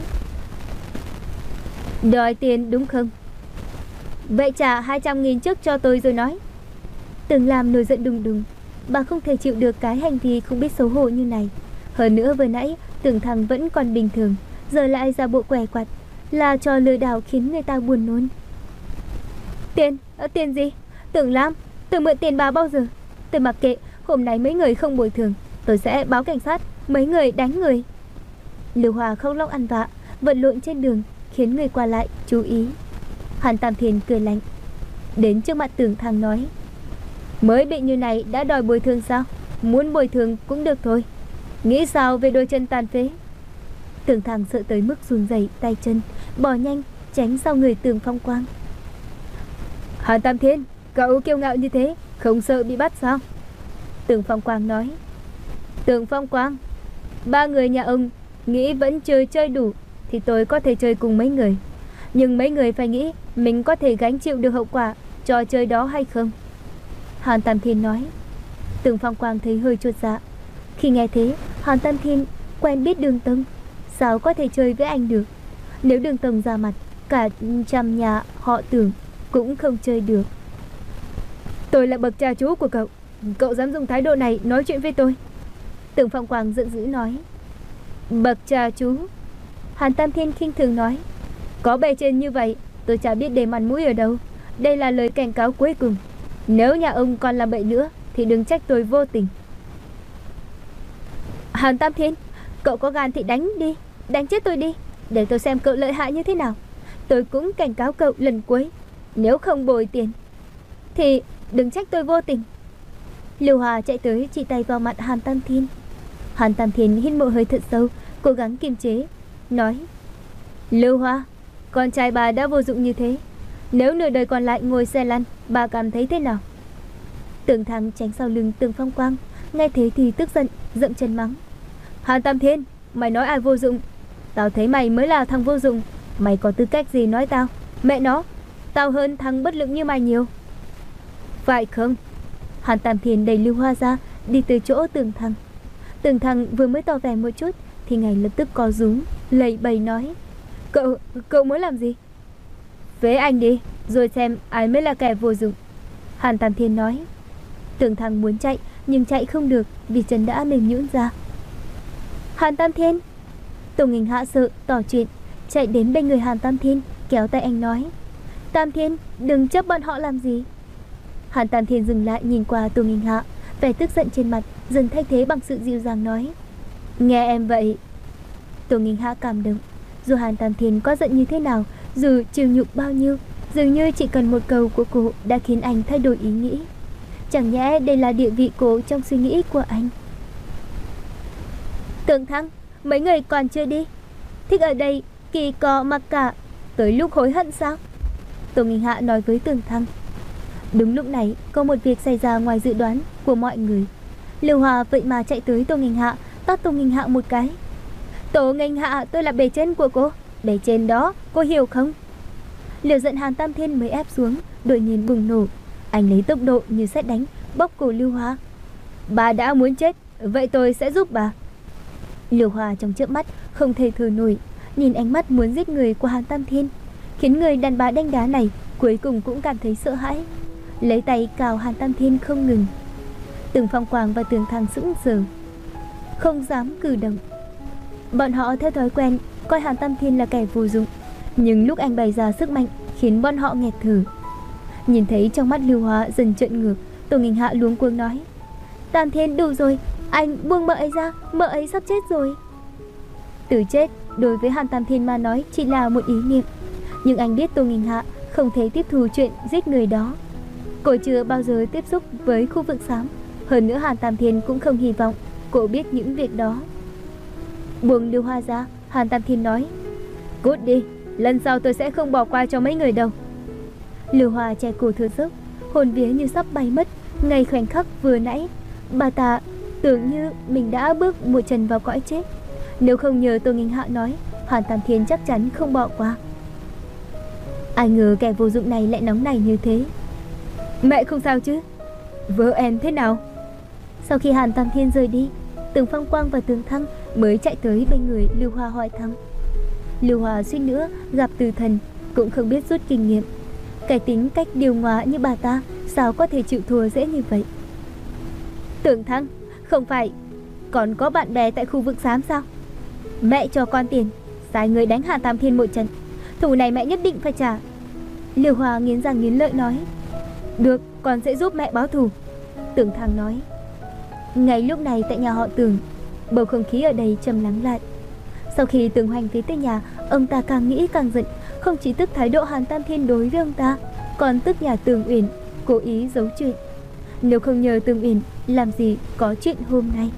Đòi tiền đúng không? Vậy trả hai trăm nghìn trước cho tôi rồi nói. Tường Lam nổi giận đùng đùng. Bà không thể chịu được cái hành vi không biết xấu hổ như này. Hơn nữa vừa nãy Tưởng Thăng vẫn còn bình thường, giờ lại ra bộ què quặt, là trò lừa đảo khiến người ta buồn nôn. Tiền? À, tiền gì? Tưởng Lam, tôi mượn tiền bà bao giờ? Tôi mặc kệ, hôm nay mấy người không bồi thường, tôi sẽ báo cảnh sát. Mấy người đánh người. Lưu Hoa khóc lóc ăn vạ, vật lộn trên đường khiến người qua lại chú ý. Hàn Tam Thiên cười lạnh, đến trước mặt Tưởng Thăng nói: mới bị như này đã đòi bồi thường sao? Muốn bồi thường cũng được thôi. Nghĩ sao về đôi chân tàn phế? Tưởng Thăng sợ tới mức run rẩy tay chân, bò nhanh tránh sau người Tưởng Phong Quang. Hàn Tam Thiên, cậu kiêu ngạo như thế, không sợ bị bắt sao? Tưởng Phong Quang nói. Tưởng Phong Quang, ba người nhà ông nghĩ vẫn chưa chơi đủ thì tôi có thể chơi cùng mấy người, nhưng mấy người phải nghĩ mình có thể gánh chịu được hậu quả trò chơi đó hay không? Hàn Tam Thiên nói. Tưởng Phong Quang thấy hơi chột dạ. Khi nghe thế, Hàn Tam Thiên quen biết Đường Tông, sao có thể chơi với anh được? Nếu Đường Tông ra mặt, cả trăm nhà họ Tưởng cũng không chơi được. Tôi là bậc cha chú của cậu, cậu dám dùng thái độ này nói chuyện với tôi? Tưởng Phong Quang giận dữ nói. Bậc cha chú? Hàn Tam Thiên khinh thường nói. Có bề trên như vậy, tôi chả biết để mặt mũi ở đâu. Đây là lời cảnh cáo cuối cùng. Nếu nhà ông còn làm bậy nữa thì đừng trách tôi vô tình. Hàn Tam Thiên, cậu có gan thì đánh đi, đánh chết tôi đi, để tôi xem cậu lợi hại như thế nào. Tôi cũng cảnh cáo cậu lần cuối, nếu không bồi tiền thì đừng trách tôi vô tình. Lưu Hòa chạy tới chỉ tay vào mặt Hàn Tam Thiên. Hàn Tam Thiên hít một hơi thật sâu, cố gắng kiềm chế, nói: Lưu Hòa, con trai bà đã vô dụng như thế, nếu nửa đời còn lại ngồi xe lăn, bà cảm thấy thế nào? Tưởng Thăng tránh sau lưng Tưởng Phong Quang, nghe thế thì tức giận, dậm chân mắng. Hàn Tam Thiên, mày nói ai vô dụng? Tao thấy mày mới là thằng vô dụng. Mày có tư cách gì nói tao? Mẹ nó, tao hơn thằng bất lực như mày nhiều. Phải không? Hàn Tam Thiên đẩy Lưu Hoa ra, đi tới chỗ Tưởng Thăng. Tưởng Thăng vừa mới tỏ vẻ một chút thì ngay lập tức co rúm, lầy bầy nói: Cậu, cậu muốn làm gì? Phế anh đi, rồi xem ai mới là kẻ vô dụng. Hàn Tam Thiên nói. Tưởng Thăng muốn chạy nhưng chạy không được vì chân đã mềm nhũn ra. Hàn Tam Thiên. Tô Nghinh Hạ sợ tỏ chuyện, chạy đến bên người Hàn Tam Thiên, kéo tay anh nói: Tam Thiên, đừng chấp bọn họ làm gì. Hàn Tam Thiên dừng lại nhìn qua Tô Nghinh Hạ, vẻ tức giận trên mặt dần thay thế bằng sự dịu dàng nói: Nghe em vậy. Tô Nghinh Hạ cảm động. Dù Hàn Tam Thiên có giận như thế nào, dù chịu nhục bao nhiêu, dường như chỉ cần một câu của cô đã khiến anh thay đổi ý nghĩ. Chẳng nhẽ đây là địa vị cô trong suy nghĩ của anh? Tưởng Thăng, mấy người còn chưa đi, thích ở đây kỳ cò mặc cả, tới lúc hối hận sao? Tô Nghinh Hạ nói với Tưởng Thăng. Đúng lúc này có một việc xảy ra ngoài dự đoán của mọi người. Lưu Hòa vậy mà chạy tới Tô Nghinh Hạ, tát Tô Nghinh Hạ một cái. Tô Nghinh Hạ, tôi là bề trên của cô, bề trên đó, cô hiểu không? Lửa giận Hàn Tam Thiên mới ép xuống, đột nhiên bùng nổ. Anh lấy tốc độ như sét đánh, bóp cổ Lưu Hòa. Bà đã muốn chết, vậy tôi sẽ giúp bà. Lưu Hòa trong chớp mắt không thể thở nổi, nhìn ánh mắt muốn giết người của Hàn Tam Thiên, khiến người đàn bà đánh đá này cuối cùng cũng cảm thấy sợ hãi, lấy tay cào Hàn Tam Thiên không ngừng. Tưởng Phong Quang và Tưởng Thăng sững sờ, không dám cử động. Bọn họ theo thói quen coi Hàn Tam Thiên là kẻ vô dụng, nhưng lúc anh bày ra sức mạnh khiến bọn họ nghẹt thở. Nhìn thấy trong mắt Lưu Hóa dần trợn ngược, Tô Nghinh Hạ luống cuống nói: Tam Thiên, đủ rồi, anh buông mợ ấy ra, mợ ấy sắp chết rồi. Từ chết đối với Hàn Tam Thiên mà nói chỉ là một ý niệm, nhưng anh biết Tô Nghinh Hạ không thể tiếp thu chuyện giết người đó. Cô chưa bao giờ tiếp xúc với khu vực xám, hơn nữa Hàn Tam Thiên cũng không hy vọng cô biết những việc đó. Buông Lưu Hoa ra, Hàn Tam Thiên nói: Cút đi, lần sau tôi sẽ không bỏ qua cho mấy người đâu. Lưu Hoa che cổ thở dốc, hồn vía như sắp bay mất. Ngay khoảnh khắc vừa nãy, bà ta tưởng như mình đã bước một chân vào cõi chết. Nếu không nhờ Tô Nghinh Hạ nói, Hàn Tam Thiên chắc chắn không bỏ qua. Ai ngờ kẻ vô dụng này lại nóng nảy như thế. Mẹ không sao chứ? Vợ em thế nào? Sau khi Hàn Tam Thiên rời đi, Tưởng Phong Quang và Tưởng Thăng mới chạy tới bên người Lưu Hoa hỏi thăm. Lưu Hoa suýt nữa gặp Từ Thần, cũng không biết rút kinh nghiệm. Cái tính cách điều ngoa như bà ta sao có thể chịu thua dễ như vậy? Tưởng Thăng, không phải còn có bạn bè tại khu vực xám sao? Mẹ cho con tiền, sai người đánh Hàn Tam Thiên một trận. Thù này mẹ nhất định phải trả. Liêu Hòa nghiến răng nghiến lợi nói. Được, con sẽ giúp mẹ báo thù. Tưởng Thăng nói. Ngay lúc này tại nhà họ Tưởng, bầu không khí ở đây trầm lắng lại. Sau khi Tưởng Hoành về tới nhà, ông ta càng nghĩ càng giận. Không chỉ tức thái độ Hàn Tam Thiên đối với ông ta, còn tức nhà Tưởng Uyển cố ý giấu chuyện. Nếu không nhờ Tưởng Uyển, làm gì có chuyện hôm nay.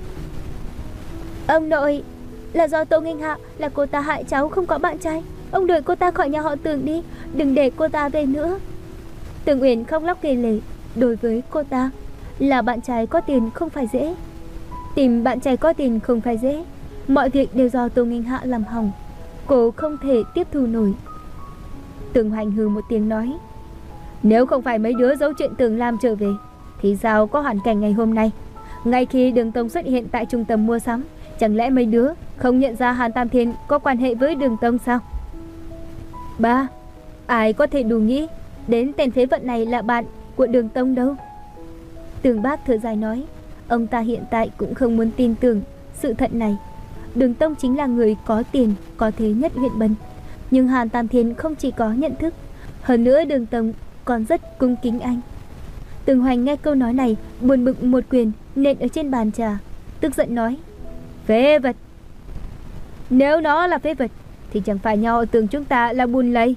Ông nội, là do Tô Nghênh Hạ, là cô ta hại cháu không có bạn trai. Ông đuổi cô ta khỏi nhà họ Tưởng đi, đừng để cô ta về nữa. Tưởng Uyển khóc lóc kể lể. Đối với cô ta, là bạn trai có tiền không phải dễ. Tìm bạn trai có tiền không phải dễ. Mọi việc đều do Tô Nghênh Hạ làm hỏng. Cô không thể tiếp thu nổi. Tưởng Hoành hừ một tiếng nói. Nếu không phải mấy đứa giấu chuyện Tưởng Lam trở về, thì sao có hoàn cảnh ngày hôm nay? Ngay khi Đường Tông xuất hiện tại trung tâm mua sắm, chẳng lẽ mấy đứa không nhận ra Hàn Tam Thiên có quan hệ với Đường Tông sao? Ba, ai có thể đủ nghĩ đến tên phế vận này là bạn của Đường Tông đâu? Tưởng Bác thở dài nói. Ông ta hiện tại cũng không muốn tin tưởng sự thật này. Đường Tông chính là người có tiền, có thế nhất huyện Bân. Nhưng Hàn Tam Thiên không chỉ có nhận thức, hơn nữa Đường Tông còn rất cung kính anh. Tưởng Hoành nghe câu nói này, buồn bực một quyền nện ở trên bàn trà, tức giận nói. Phế vật. Nếu nó là phế vật thì chẳng phải nhà họ Tưởng chúng ta là bùn lầy.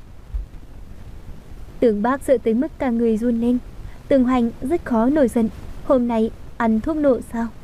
Tưởng Bác sợ tới mức cả người run lên. Tưởng Hoành rất khó nổi giận. Hôm nay ăn thuốc nổ sao?